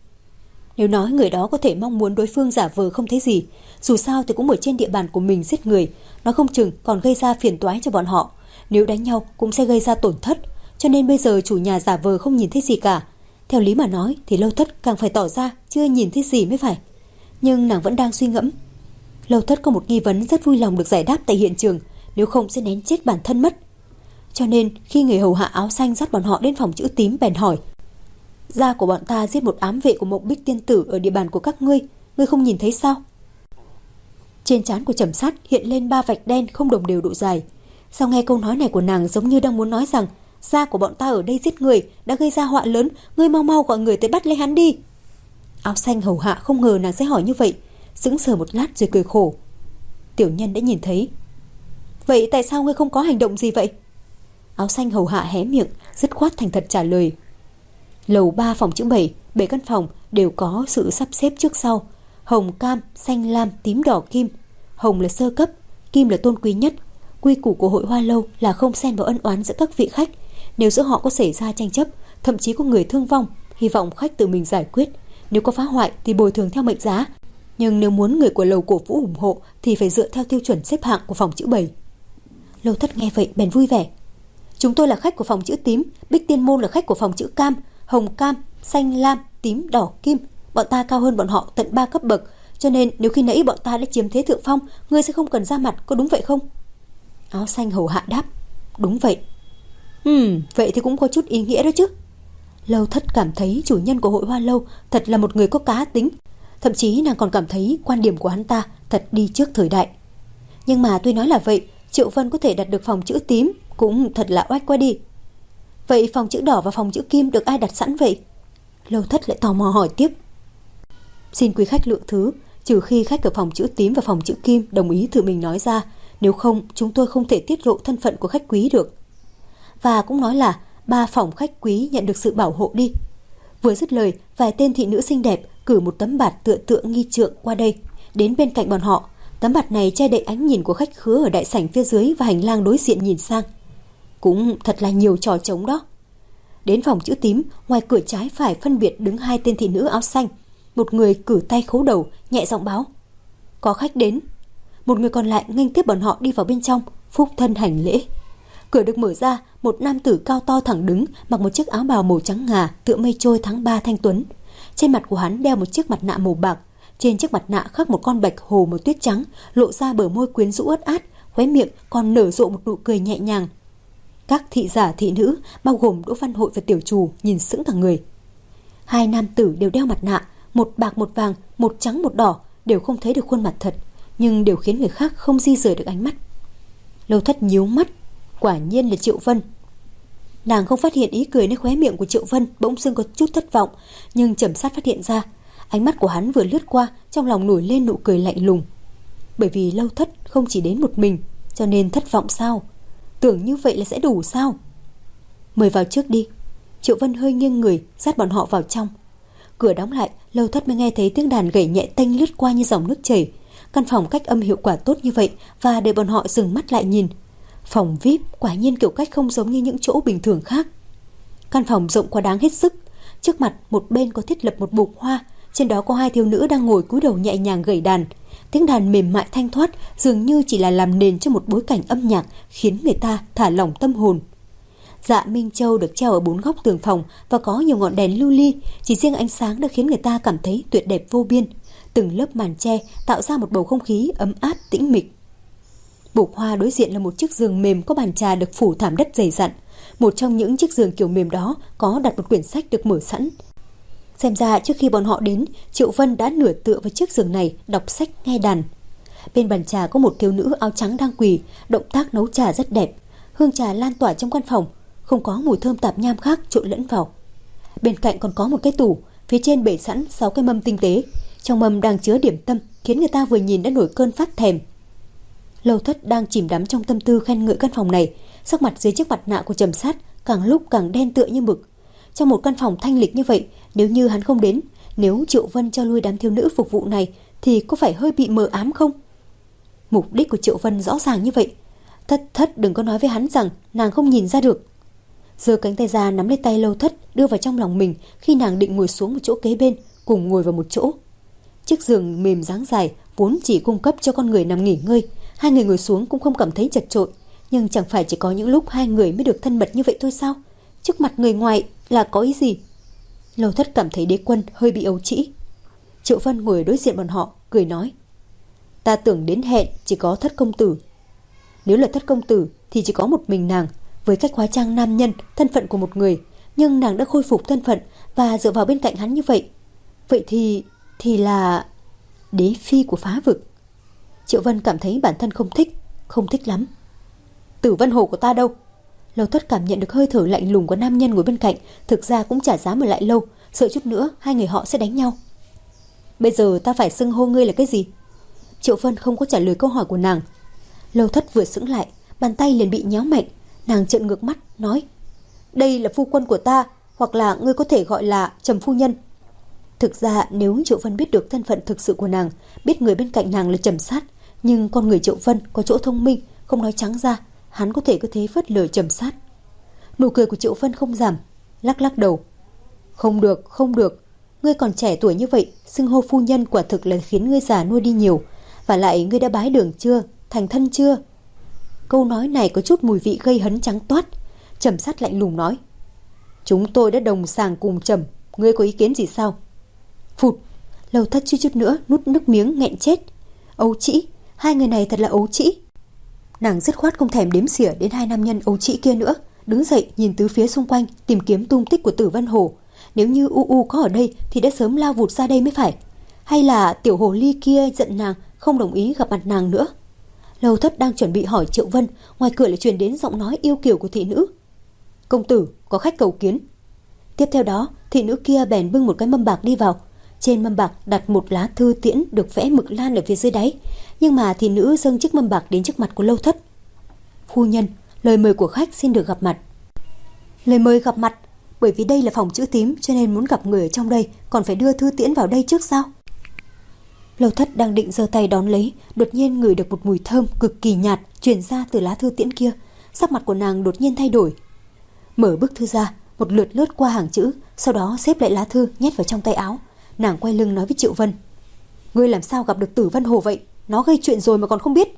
Nếu nói người đó có thể mong muốn đối phương giả vờ không thấy gì, dù sao thì cũng ở trên địa bàn của mình giết người, nó không chừng còn gây ra phiền toái cho bọn họ. Nếu đánh nhau cũng sẽ gây ra tổn thất, cho nên bây giờ chủ nhà giả vờ không nhìn thấy gì cả. Theo lý mà nói thì Lâu Thất càng phải tỏ ra chưa nhìn thấy gì mới phải. Nhưng nàng vẫn đang suy ngẫm. Lâu Thất có một nghi vấn rất vui lòng được giải đáp tại hiện trường, nếu không sẽ nén chết bản thân mất. Cho nên khi người hầu hạ áo xanh dắt bọn họ đến phòng chữ tím bèn hỏi. Gia của bọn ta giết một ám vệ của Mộng Bích tiên tử ở địa bàn của các ngươi, ngươi không nhìn thấy sao? Trên trán của Trầm Sát hiện lên ba vạch đen không đồng đều độ dài. Sao nghe câu nói này của nàng giống như đang muốn nói rằng gia của bọn ta ở đây giết người, đã gây ra họa lớn, ngươi mau mau gọi người tới bắt lấy hắn đi. Áo xanh hầu hạ không ngờ nàng sẽ hỏi như vậy, sững sờ một lát rồi cười khổ. Tiểu nhân đã nhìn thấy. Vậy tại sao ngươi không có hành động gì vậy? Áo xanh hầu hạ hé miệng, dứt khoát thành thật trả lời. Lầu ba phòng chữ bảy, bảy căn phòng đều có sự sắp xếp trước sau. Hồng, cam, xanh, lam, tím, đỏ, kim. Hồng là sơ cấp, kim là tôn quý nhất. Quy củ của hội Hoa Lâu là không xen vào ân oán giữa các vị khách. Nếu giữa họ có xảy ra tranh chấp, thậm chí có người thương vong, hy vọng khách tự mình giải quyết. Nếu có phá hoại thì bồi thường theo mệnh giá. Nhưng nếu muốn người của lầu cổ vũ ủng hộ thì phải dựa theo tiêu chuẩn xếp hạng của phòng chữ bảy. Lâu Thất nghe vậy bèn vui vẻ. Chúng tôi là khách của phòng chữ tím, Bích Tiên Môn là khách của phòng chữ cam. Hồng, cam, xanh, lam, tím, đỏ, kim. Bọn ta cao hơn bọn họ tận ba cấp bậc, cho nên nếu khi nãy bọn ta đã chiếm thế thượng phong, ngươi sẽ không cần ra mặt, có đúng vậy không? Áo xanh hầu hạ đáp. Đúng vậy. Ừm, vậy thì cũng có chút ý nghĩa đó chứ. Lâu Thất cảm thấy chủ nhân của hội Hoa Lâu thật là một người có cá tính. Thậm chí nàng còn cảm thấy quan điểm của hắn ta thật đi trước thời đại. Nhưng mà tuy nói là vậy, Triệu Vân có thể đặt được phòng chữ tím cũng thật là oách quá đi. Vậy phòng chữ đỏ và phòng chữ kim được ai đặt sẵn vậy? Lâu Thất lại tò mò hỏi tiếp. Xin quý khách lượng thứ, trừ khi khách ở phòng chữ tím và phòng chữ kim đồng ý tự mình nói ra, nếu không chúng tôi không thể tiết lộ thân phận của khách quý được. Và cũng nói là ba phòng khách quý nhận được sự bảo hộ đi. Vừa dứt lời, vài tên thị nữ xinh đẹp cử một tấm bạt tựa tựa nghi trượng qua đây, đến bên cạnh bọn họ. Tấm bạt này che đậy ánh nhìn của khách khứa ở đại sảnh phía dưới và hành lang đối diện nhìn sang. Cũng thật là nhiều trò trống đó. Đến phòng chữ tím, ngoài cửa trái phải phân biệt đứng hai tên thị nữ áo xanh. Một người cử tay khấu đầu, nhẹ giọng báo. Có khách đến. Một người còn lại nghênh tiếp bọn họ đi vào bên trong, phúc thân hành lễ. Cửa được mở ra, một nam tử cao to thẳng đứng, mặc một chiếc áo bào màu trắng ngà, tựa mây trôi tháng ba thanh tuấn. Trên mặt của hắn đeo một chiếc mặt nạ màu bạc. Trên chiếc mặt nạ khắc một con bạch hồ màu tuyết trắng, lộ ra bờ môi quyến rũ ướt át, khóe miệng còn nở rộ một nụ cười nhẹ nhàng. Các thị giả thị nữ, bao gồm Đỗ Văn Hội và tiểu chủ, nhìn sững cả người. Hai nam tử đều đeo mặt nạ, một bạc một vàng, một trắng một đỏ, đều không thấy được khuôn mặt thật, nhưng đều khiến người khác không di rời được ánh mắt. Lâu Thất nhíu mắt, quả nhiên là Triệu Vân. Nàng không phát hiện ý cười nơi khóe miệng của Triệu Vân, bỗng dưng có chút thất vọng, nhưng Trầm Sát phát hiện ra. Ánh mắt của hắn vừa lướt qua, trong lòng nổi lên nụ cười lạnh lùng. Bởi vì Lâu Thất không chỉ đến một mình, cho nên thất vọng sao? Tưởng như vậy là sẽ đủ sao? Mời vào trước đi. Triệu Vân hơi nghiêng người, dắt bọn họ vào trong. Cửa đóng lại, Lâu Thất mới nghe thấy tiếng đàn gảy nhẹ tênh lướt qua như dòng nước chảy. Căn phòng cách âm hiệu quả tốt như vậy, và để bọn họ dừng mắt lại nhìn. Phòng vi ai pi quả nhiên kiểu cách không giống như những chỗ bình thường khác. Căn phòng rộng quá đáng hết sức. Trước mặt một bên có thiết lập một bục hoa, trên đó có hai thiếu nữ đang ngồi cúi đầu nhẹ nhàng gảy đàn. Tiếng đàn mềm mại thanh thoát, dường như chỉ là làm nền cho một bối cảnh âm nhạc, khiến người ta thả lỏng tâm hồn. Dạ Minh Châu được treo ở bốn góc tường phòng và có nhiều ngọn đèn lưu ly, chỉ riêng ánh sáng đã khiến người ta cảm thấy tuyệt đẹp vô biên. Từng lớp màn tre tạo ra một bầu không khí ấm áp tĩnh mịch. Bục hoa đối diện là một chiếc giường mềm có bàn trà được phủ thảm đất dày dặn. Một trong những chiếc giường kiểu mềm đó có đặt một quyển sách được mở sẵn. Xem ra trước khi bọn họ đến, Triệu Vân đã nửa tựa vào chiếc giường này đọc sách nghe đàn. Bên bàn trà có một thiếu nữ áo trắng đang quỳ, động tác nấu trà rất đẹp. Hương trà lan tỏa trong căn phòng, không có mùi thơm tạp nham khác trộn lẫn vào. Bên cạnh còn có một cái tủ, phía trên bày sẵn sáu cái mâm tinh tế, trong mâm đang chứa điểm tâm, khiến người ta vừa nhìn đã nổi cơn phát thèm. Lâu Thất đang chìm đắm trong tâm tư khen ngợi căn phòng này, sắc mặt dưới chiếc mặt nạ của Trầm Sát càng lúc càng đen tựa như mực. Trong một căn phòng thanh lịch như vậy, nếu như hắn không đến, nếu Triệu Vân cho lui đám thiếu nữ phục vụ này thì có phải hơi bị mờ ám không? Mục đích của Triệu Vân rõ ràng như vậy. Thất Thất đừng có nói với hắn rằng nàng không nhìn ra được. Giơ cánh tay ra nắm lấy tay Lâu Thất đưa vào trong lòng mình khi nàng định ngồi xuống một chỗ kế bên, cùng ngồi vào một chỗ. Chiếc giường mềm dáng dài vốn chỉ cung cấp cho con người nằm nghỉ ngơi, hai người ngồi xuống cũng không cảm thấy chật chội, nhưng chẳng phải chỉ có những lúc hai người mới được thân mật như vậy thôi sao? Trước mặt người ngoài là có ý gì? Lâu Thất cảm thấy Đế Quân hơi bị ấu trĩ. Triệu Vân ngồi đối diện bọn họ, cười nói: ta tưởng đến hẹn chỉ có Thất công tử. Nếu là Thất công tử thì chỉ có một mình nàng, với cách hóa trang nam nhân, thân phận của một người, nhưng nàng đã khôi phục thân phận và dựa vào bên cạnh hắn như vậy. Vậy thì... thì là... đế phi của phá vực. Triệu Vân cảm thấy bản thân không thích, không thích lắm. Tử Vân Hồ của ta đâu? Lâu Thất cảm nhận được hơi thở lạnh lùng của nam nhân ngồi bên cạnh, thực ra cũng chả dám ở lại lâu, sợ chút nữa hai người họ sẽ đánh nhau. Bây giờ ta phải xưng hô ngươi là cái gì? Triệu Vân không có trả lời câu hỏi của nàng. Lâu Thất vừa sững lại, bàn tay liền bị nhéo mạnh, nàng trợn ngược mắt nói: đây là phu quân của ta, hoặc là ngươi có thể gọi là Trầm phu nhân. Thực ra nếu Triệu Vân biết được thân phận thực sự của nàng, biết người bên cạnh nàng là Trầm Sát, nhưng con người Triệu Vân có chỗ thông minh, không nói trắng ra, hắn có thể cứ thế phớt lờ Trầm Sát. Nụ cười của Triệu Vân không giảm, lắc lắc đầu: không được, không được, ngươi còn trẻ tuổi như vậy, xưng hô phu nhân quả thực là khiến ngươi già nua đi nhiều. Và lại ngươi đã bái đường chưa, thành thân chưa? Câu nói này có chút mùi vị gây hấn trắng toát. Trầm Sát lạnh lùng nói: chúng tôi đã đồng sàng cùng Trầm, ngươi có ý kiến gì sao? Phụt! Lâu Thất chút chút nữa nuốt nước miếng nghẹn chết. Ấu trĩ, hai người này thật là ấu trĩ. Nàng dứt khoát không thèm đếm xỉa đến hai nam nhân ấu trĩ kia nữa, đứng dậy nhìn tứ phía xung quanh tìm kiếm tung tích của Tử Vân Hồ. Nếu như U U có ở đây thì đã sớm lao vụt ra đây mới phải. Hay là tiểu hồ ly kia giận nàng, không đồng ý gặp mặt nàng nữa? Lâu Thất đang chuẩn bị hỏi Triệu Vân, ngoài cửa lại truyền đến giọng nói yêu kiều của thị nữ: công tử, có khách cầu kiến. Tiếp theo đó, thị nữ kia bèn bưng một cái mâm bạc đi vào. Trên mâm bạc đặt một lá thư tiễn được vẽ mực lan ở phía dưới đáy, nhưng mà thị nữ dâng chiếc mâm bạc đến trước mặt của Lâu Thất. Phu nhân, lời mời của khách xin được gặp mặt. Lời mời gặp mặt? Bởi vì đây là phòng chữ tím cho nên muốn gặp người ở trong đây, còn phải đưa thư tiễn vào đây trước sao? Lâu Thất đang định giơ tay đón lấy, đột nhiên ngửi được một mùi thơm cực kỳ nhạt truyền ra từ lá thư tiễn kia. Sắc mặt của nàng đột nhiên thay đổi. Mở bức thư ra, một lượt lướt qua hàng chữ, sau đó xếp lại lá thư nhét vào trong tay áo. Nàng quay lưng nói với Triệu Vân: ngươi làm sao gặp được Tử Vân Hồ vậy? Nó gây chuyện rồi mà còn không biết.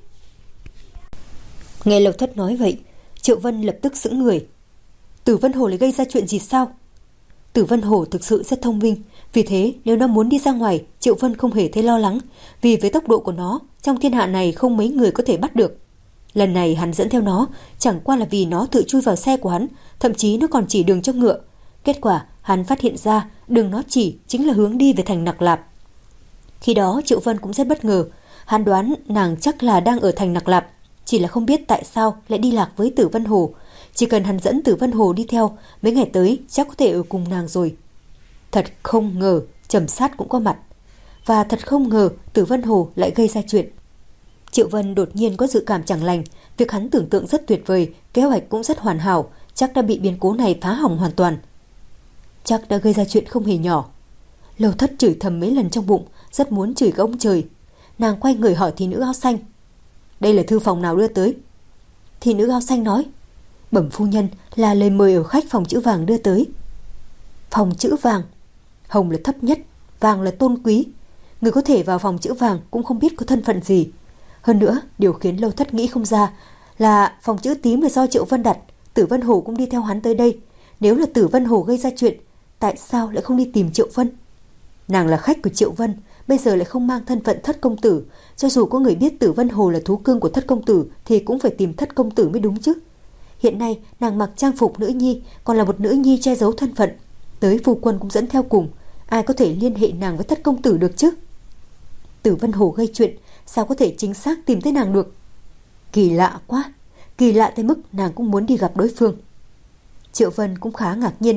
Nghe Lâu Thất nói vậy, Triệu Vân lập tức sững người. Tử Vân Hồ lại gây ra chuyện gì sao? Tử Vân Hồ thực sự rất thông minh, vì thế nếu nó muốn đi ra ngoài, Triệu Vân không hề thấy lo lắng, vì với tốc độ của nó, trong thiên hạ này không mấy người có thể bắt được. Lần này hắn dẫn theo nó, chẳng qua là vì nó tự chui vào xe của hắn, thậm chí nó còn chỉ đường cho ngựa. Kết quả, hắn phát hiện ra đường nó chỉ chính là hướng đi về thành Nặc Lạp. Khi đó Triệu Vân cũng rất bất ngờ, hắn đoán nàng chắc là đang ở thành Nặc Lạp, chỉ là không biết tại sao lại đi lạc với Tử Vân Hồ. Chỉ cần hắn dẫn Tử Vân Hồ đi theo, mấy ngày tới chắc có thể ở cùng nàng rồi. Thật không ngờ Trầm Sát cũng có mặt, và thật không ngờ Tử Vân Hồ lại gây ra chuyện. Triệu Vân đột nhiên có dự cảm chẳng lành, việc hắn tưởng tượng rất tuyệt vời, kế hoạch cũng rất hoàn hảo, chắc đã bị biến cố này phá hỏng hoàn toàn. Chắc đã gây ra chuyện không hề nhỏ. Lâu Thất chửi thầm mấy lần trong bụng, rất muốn chửi cả ông trời. Nàng quay người hỏi thị nữ áo xanh: đây là thư phòng nào đưa tới? Thị nữ áo xanh nói: bẩm phu nhân, là lời mời ở khách phòng chữ vàng đưa tới. Phòng chữ vàng? Hồng là thấp nhất, vàng là tôn quý. Người có thể vào phòng chữ vàng cũng không biết có thân phận gì. Hơn nữa, điều khiến Lâu Thất nghĩ không ra là phòng chữ tím là do Triệu Vân đặt, Tử Vân Hồ cũng đi theo hắn tới đây. Nếu là Tử Vân Hồ gây ra chuyện, tại sao lại không đi tìm Triệu Vân? Nàng là khách của Triệu Vân, bây giờ lại không mang thân phận Thất công tử. Cho dù có người biết Tử Vân Hồ là thú cưng của Thất công tử thì cũng phải tìm Thất công tử mới đúng chứ. Hiện nay nàng mặc trang phục nữ nhi, còn là một nữ nhi che giấu thân phận, tới phu quân cũng dẫn theo cùng, ai có thể liên hệ nàng với Thất công tử được chứ? Tử Vân Hồ gây chuyện, sao có thể chính xác tìm tới nàng được? Kỳ lạ quá, kỳ lạ tới mức nàng cũng muốn đi gặp đối phương. Triệu Vân cũng khá ngạc nhiên.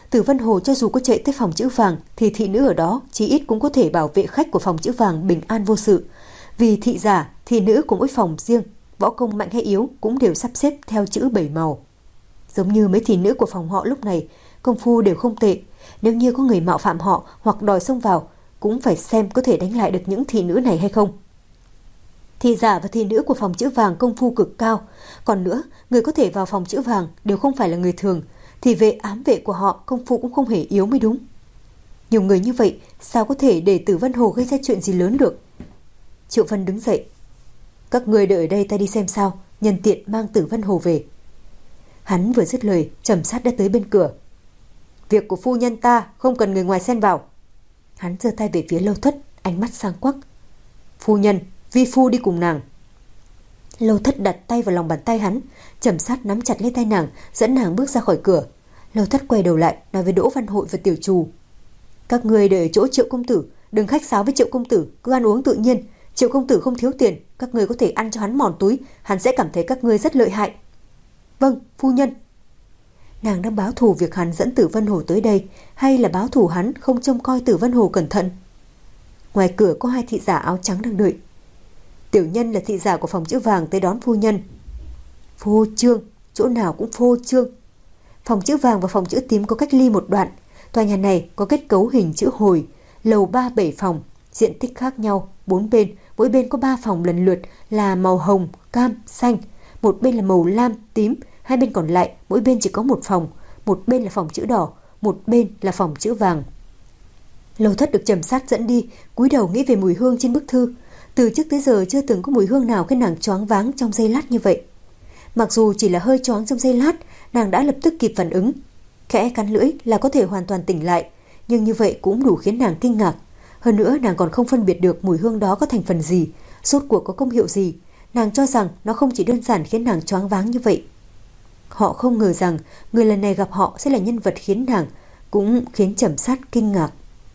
Tử Vân Hồ cho dù có chạy tới phòng chữ vàng thì thị nữ ở đó chí ít cũng có thể bảo vệ khách của phòng chữ vàng bình an vô sự. Vì thị giả, thị nữ của mỗi phòng riêng, võ công mạnh hay yếu cũng đều sắp xếp theo chữ bảy màu. Giống như mấy thị nữ của phòng họ lúc này, công phu đều không tệ. Nếu như có người mạo phạm họ hoặc đòi xông vào, cũng phải xem có thể đánh lại được những thị nữ này hay không. Thị giả và thị nữ của phòng chữ vàng công phu cực cao. Còn nữa, người có thể vào phòng chữ vàng đều không phải là người thường, thì vệ ám vệ của họ công phu cũng không hề yếu mới đúng. Nhiều người như vậy, sao có thể để Tử Vân Hồ gây ra chuyện gì lớn được? Triệu Vân đứng dậy. Các người đợi ở đây, ta đi xem sao, nhân tiện mang Tử Vân Hồ về. Hắn vừa dứt lời, Trầm Sát đã tới bên cửa. Việc của phu nhân ta không cần người ngoài xen vào. Hắn giơ tay về phía Lâu Thất, ánh mắt sang quắc. Phu nhân, vi phu đi cùng nàng. Lâu Thất đặt tay vào lòng bàn tay hắn, Trầm Sát nắm chặt lấy tay nàng, dẫn nàng bước ra khỏi cửa. Lâu Thất quay đầu lại, nói với Đỗ Văn Hội và Tiểu Trù. Các người để ở chỗ Triệu công tử, đừng khách sáo với Triệu công tử, cứ ăn uống tự nhiên. Triệu công tử không thiếu tiền, các người có thể ăn cho hắn mòn túi, hắn sẽ cảm thấy các ngươi rất lợi hại. Vâng, phu nhân. Nàng đang báo thù việc hắn dẫn Tử Vân Hồ tới đây, hay là báo thù hắn không trông coi Tử Vân Hồ cẩn thận? Ngoài cửa có hai thị giả áo trắng đang đợi. Tiểu nhân là thị giả của phòng chữ vàng tới đón phu nhân. Phô trương, chỗ nào cũng phô trương. Phòng chữ vàng và phòng chữ tím có cách ly một đoạn. Tòa nhà này có kết cấu hình chữ hồi, lầu ba bảy phòng, diện tích khác nhau, bốn bên, mỗi bên có ba phòng lần lượt là màu hồng, cam, xanh, một bên là màu lam, tím, hai bên còn lại mỗi bên chỉ có một phòng, một bên là phòng chữ đỏ, một bên là phòng chữ vàng. Lâu Thất được Trầm Sát dẫn đi, cúi đầu nghĩ về mùi hương trên bức thư. Từ trước tới giờ chưa từng có mùi hương nào khiến nàng choáng váng trong giây lát như vậy. Mặc dù chỉ là hơi choáng trong giây lát, nàng đã lập tức kịp phản ứng, khẽ cắn lưỡi là có thể hoàn toàn tỉnh lại, nhưng như vậy cũng đủ khiến nàng kinh ngạc. Hơn nữa nàng còn không phân biệt được mùi hương đó có thành phần gì, rốt cuộc có công hiệu gì. Nàng cho rằng nó không chỉ đơn giản khiến nàng choáng váng như vậy. Họ không ngờ rằng người lần này gặp họ sẽ là nhân vật khiến nàng cũng khiến Trầm Sát kinh ngạc.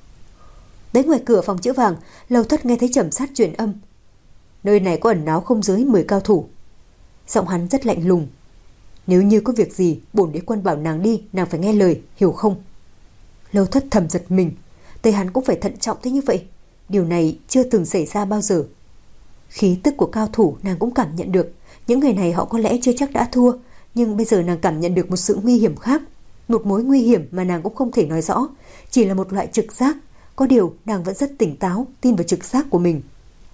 Đến ngoài cửa phòng chữ vàng, Lâu Thất nghe thấy Trầm Sát truyền âm. Nơi này có ẩn náu không dưới mười cao thủ. Giọng hắn rất lạnh lùng. Nếu như có việc gì, bổn đế quân bảo nàng đi, nàng phải nghe lời, hiểu không? Lâu Thất thầm giật mình. Tay hắn cũng phải thận trọng thế như vậy. Điều này chưa từng xảy ra bao giờ. Khí tức của cao thủ nàng cũng cảm nhận được. Những người này họ có lẽ chưa chắc đã thua, nhưng bây giờ nàng cảm nhận được một sự nguy hiểm khác. Một mối nguy hiểm mà nàng cũng không thể nói rõ, chỉ là một loại trực giác. Có điều nàng vẫn rất tỉnh táo, tin vào trực giác của mình.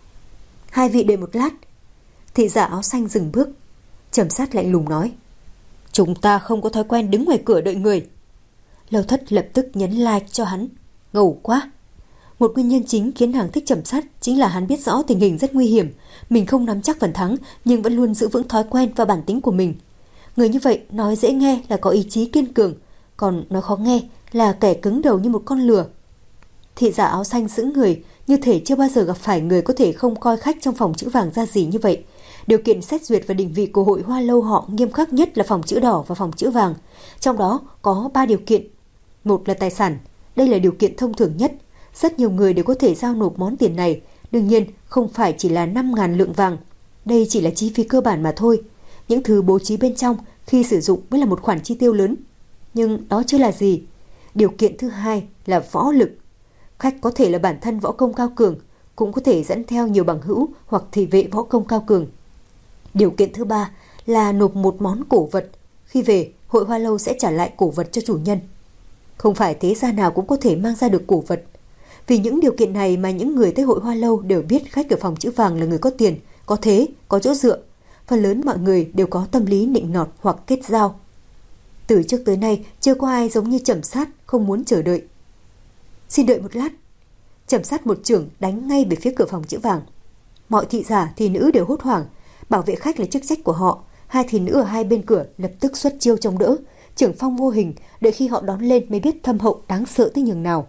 Hai vị đợi một lát. Thị giả áo xanh dừng bước. Trầm Sát lạnh lùng nói. Chúng ta không có thói quen đứng ngoài cửa đợi người. Lâu Thất lập tức nhấn like cho hắn. Ngầu quá. Một nguyên nhân chính khiến nàng thích Trầm Sát chính là hắn biết rõ tình hình rất nguy hiểm. Mình không nắm chắc phần thắng, nhưng vẫn luôn giữ vững thói quen và bản tính của mình. Người như vậy nói dễ nghe là có ý chí kiên cường, còn nói khó nghe là kẻ cứng đầu như một con lừa. Thị giả áo xanh sững người, như thể chưa bao giờ gặp phải người có thể không coi khách trong phòng chữ vàng ra gì như vậy. Điều kiện xét duyệt và định vị của hội Hoa Lâu họ nghiêm khắc nhất là phòng chữ đỏ và phòng chữ vàng. Trong đó có ba điều kiện. Một là tài sản, đây là điều kiện thông thường nhất. Rất nhiều người đều có thể giao nộp món tiền này. Đương nhiên không phải chỉ là năm nghìn lượng vàng. Đây chỉ là chi phí cơ bản mà thôi. Những thứ bố trí bên trong khi sử dụng mới là một khoản chi tiêu lớn. Nhưng đó chưa là gì. Điều kiện thứ hai là võ lực. Khách có thể là bản thân võ công cao cường, cũng có thể dẫn theo nhiều bằng hữu hoặc thị vệ võ công cao cường. Điều kiện thứ ba là nộp một món cổ vật. Khi về, hội Hoa Lâu sẽ trả lại cổ vật cho chủ nhân. Không phải thế gia nào cũng có thể mang ra được cổ vật. Vì những điều kiện này mà những người tới hội Hoa Lâu đều biết khách ở phòng chữ vàng là người có tiền, có thế, có chỗ dựa. Phần lớn mọi người đều có tâm lý nịnh nọt hoặc kết giao. Từ trước tới nay chưa có ai giống như Trầm Sát không muốn chờ đợi. Xin đợi một lát. Trầm Sát một chưởng đánh ngay về phía cửa phòng chữ vàng. Mọi thị giả thị nữ đều hốt hoảng. Bảo vệ khách là chức trách của họ. Hai thị nữ ở hai bên cửa lập tức xuất chiêu chống đỡ. Trưởng phong vô hình, đợi khi họ đón lên mới biết thâm hậu đáng sợ tới nhường nào.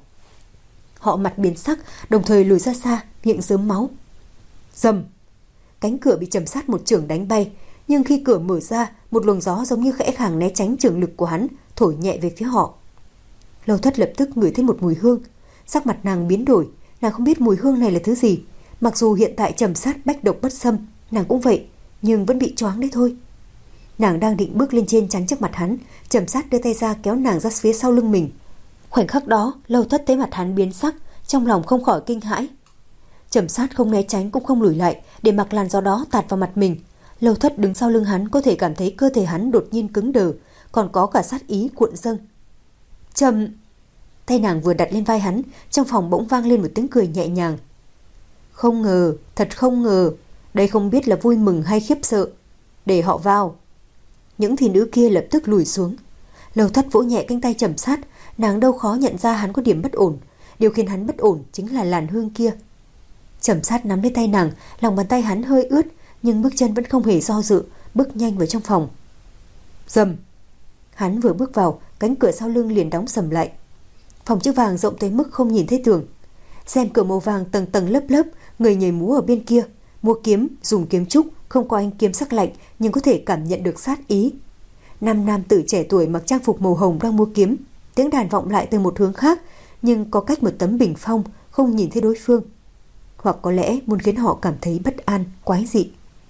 Họ mặt biến sắc, đồng thời lùi ra xa, miệng rớm máu. Rầm! Cánh cửa bị Trầm Sát một chưởng đánh bay, nhưng khi cửa mở ra, một luồng gió giống như khẽ khàng né tránh chưởng lực của hắn, thổi nhẹ về phía họ. Lâu Thất lập tức ngửi thấy một mùi hương, sắc mặt nàng biến đổi, nàng không biết mùi hương này là thứ gì. Mặc dù hiện tại Trầm Sát bách độc bất xâm, nàng cũng vậy, nhưng vẫn bị choáng đấy thôi. Nàng đang định bước lên trên chắn trước mặt hắn, Trầm Sát đưa tay ra kéo nàng ra phía sau lưng mình. Khoảnh khắc đó, Lâu Thất thấy mặt hắn biến sắc, trong lòng không khỏi kinh hãi. Trầm Sát không né tránh cũng không lùi lại, để mặc làn gió đó tạt vào mặt mình. Lâu Thất đứng sau lưng hắn có thể cảm thấy cơ thể hắn đột nhiên cứng đờ, còn có cả sát ý cuộn dâng. Trầm... Tay nàng vừa đặt lên vai hắn, trong phòng bỗng vang lên một tiếng cười nhẹ nhàng. Không ngờ, thật không ngờ, đây không biết là vui mừng hay khiếp sợ. Để họ vào. Những thị nữ kia lập tức lùi xuống. Lâu Thất vỗ nhẹ cánh tay Trầm Sát, nàng đâu khó nhận ra hắn có điểm bất ổn. Điều khiến hắn bất ổn chính là làn hương kia. Trầm Sát nắm lấy tay nàng, lòng bàn tay hắn hơi ướt, nhưng bước chân vẫn không hề do dự, bước nhanh vào trong phòng. Rầm. Hắn vừa bước vào, cánh cửa sau lưng liền đóng sầm lại. Phòng chữ vàng rộng tới mức không nhìn thấy tường. Rèm cửa màu vàng tầng tầng lớp lớp, người nhảy múa ở bên kia, múa kiếm, dùng kiếm trúc, không có ánh kiếm sắc lạnh nhưng có thể cảm nhận được sát ý. Năm nam tử trẻ tuổi mặc trang phục màu hồng đang múa kiếm, tiếng đàn vọng lại từ một hướng khác, nhưng có cách một tấm bình phong, không nhìn thấy đối phương. Hoặc có lẽ muốn khiến họ cảm thấy bất an, quái dị.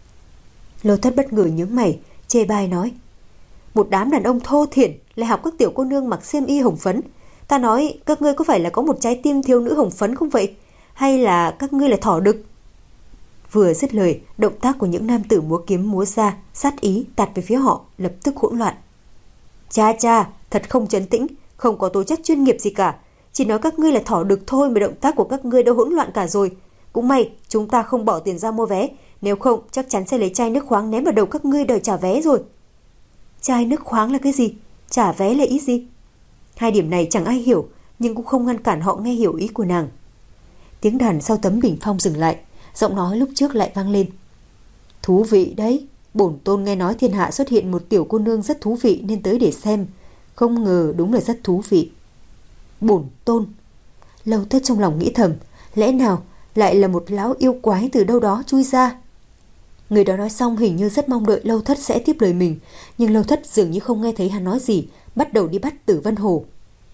Lâu Thất bất ngờ nhướng mày, chê bai nói: một đám đàn ông thô thiển lại học các tiểu cô nương mặc xiêm y hồng phấn. Ta nói các ngươi có phải là có một trái tim thiếu nữ hồng phấn không vậy? Hay là các ngươi là thỏ đực? Vừa dứt lời, động tác của những nam tử múa kiếm múa ra, sát ý tạt về phía họ, lập tức hỗn loạn. Cha cha, thật không trấn tĩnh, không có tố chất chuyên nghiệp gì cả. Chỉ nói các ngươi là thỏ đực thôi mà động tác của các ngươi đã hỗn loạn cả rồi. Cũng may chúng ta không bỏ tiền ra mua vé, nếu không chắc chắn sẽ lấy chai nước khoáng ném vào đầu các ngươi đòi trả vé rồi. Chai nước khoáng là cái gì? Trả vé là ý gì? Hai điểm này chẳng ai hiểu, nhưng cũng không ngăn cản họ nghe hiểu ý của nàng. Tiếng đàn sau tấm bình phong dừng lại, giọng nói lúc trước lại vang lên. Thú vị đấy, bổn tôn nghe nói thiên hạ xuất hiện một tiểu cô nương rất thú vị nên tới để xem. Không ngờ đúng là rất thú vị. Bổn tôn. Lâu Thất trong lòng nghĩ thầm, lẽ nào lại là một lão yêu quái từ đâu đó chui ra. Người đó nói xong hình như rất mong đợi Lâu Thất sẽ tiếp lời mình, nhưng Lâu Thất dường như không nghe thấy hắn nói gì, bắt đầu đi bắt Tử Vân Hồ.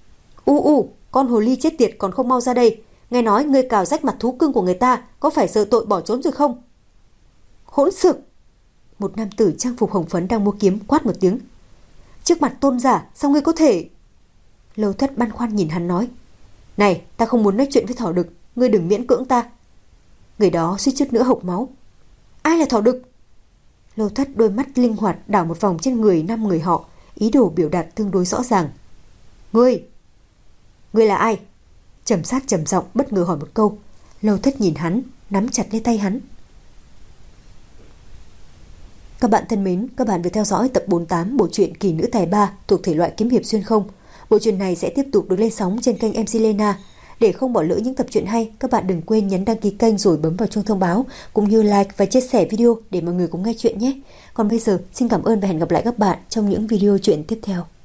U u, con hồ ly chết tiệt còn không mau ra đây. Nghe nói ngươi cào rách mặt thú cưng của người ta, có phải sợ tội bỏ trốn rồi không? Hỗn xược! Một nam tử trang phục hồng phấn đang mua kiếm quát một tiếng. Trước mặt tôn giả, sao ngươi có thể... Lâu Thất băn khoăn nhìn hắn nói. Này, ta không muốn nói chuyện với thỏ đực, ngươi đừng miễn cưỡng ta. Người đó suýt chút nữa hộc máu. Ai là thỏ đực? Lâu Thất đôi mắt linh hoạt đảo một vòng trên người năm người họ, ý đồ biểu đạt tương đối rõ ràng. Ngươi! Ngươi là ai? Trầm Sát trầm giọng bất ngờ hỏi một câu. Lâu Thất nhìn hắn, nắm chặt lấy tay hắn. Các bạn thân mến, các bạn vừa theo dõi tập bốn mươi tám bộ truyện Kỳ Nữ Tài Ba thuộc thể loại kiếm hiệp xuyên không. Bộ truyện này sẽ tiếp tục được lên sóng trên kênh em xê Lena. Để không bỏ lỡ những tập truyện hay, các bạn đừng quên nhấn đăng ký kênh rồi bấm vào chuông thông báo, cũng như like và chia sẻ video để mọi người cùng nghe chuyện nhé. Còn bây giờ, xin cảm ơn và hẹn gặp lại các bạn trong những video truyện tiếp theo.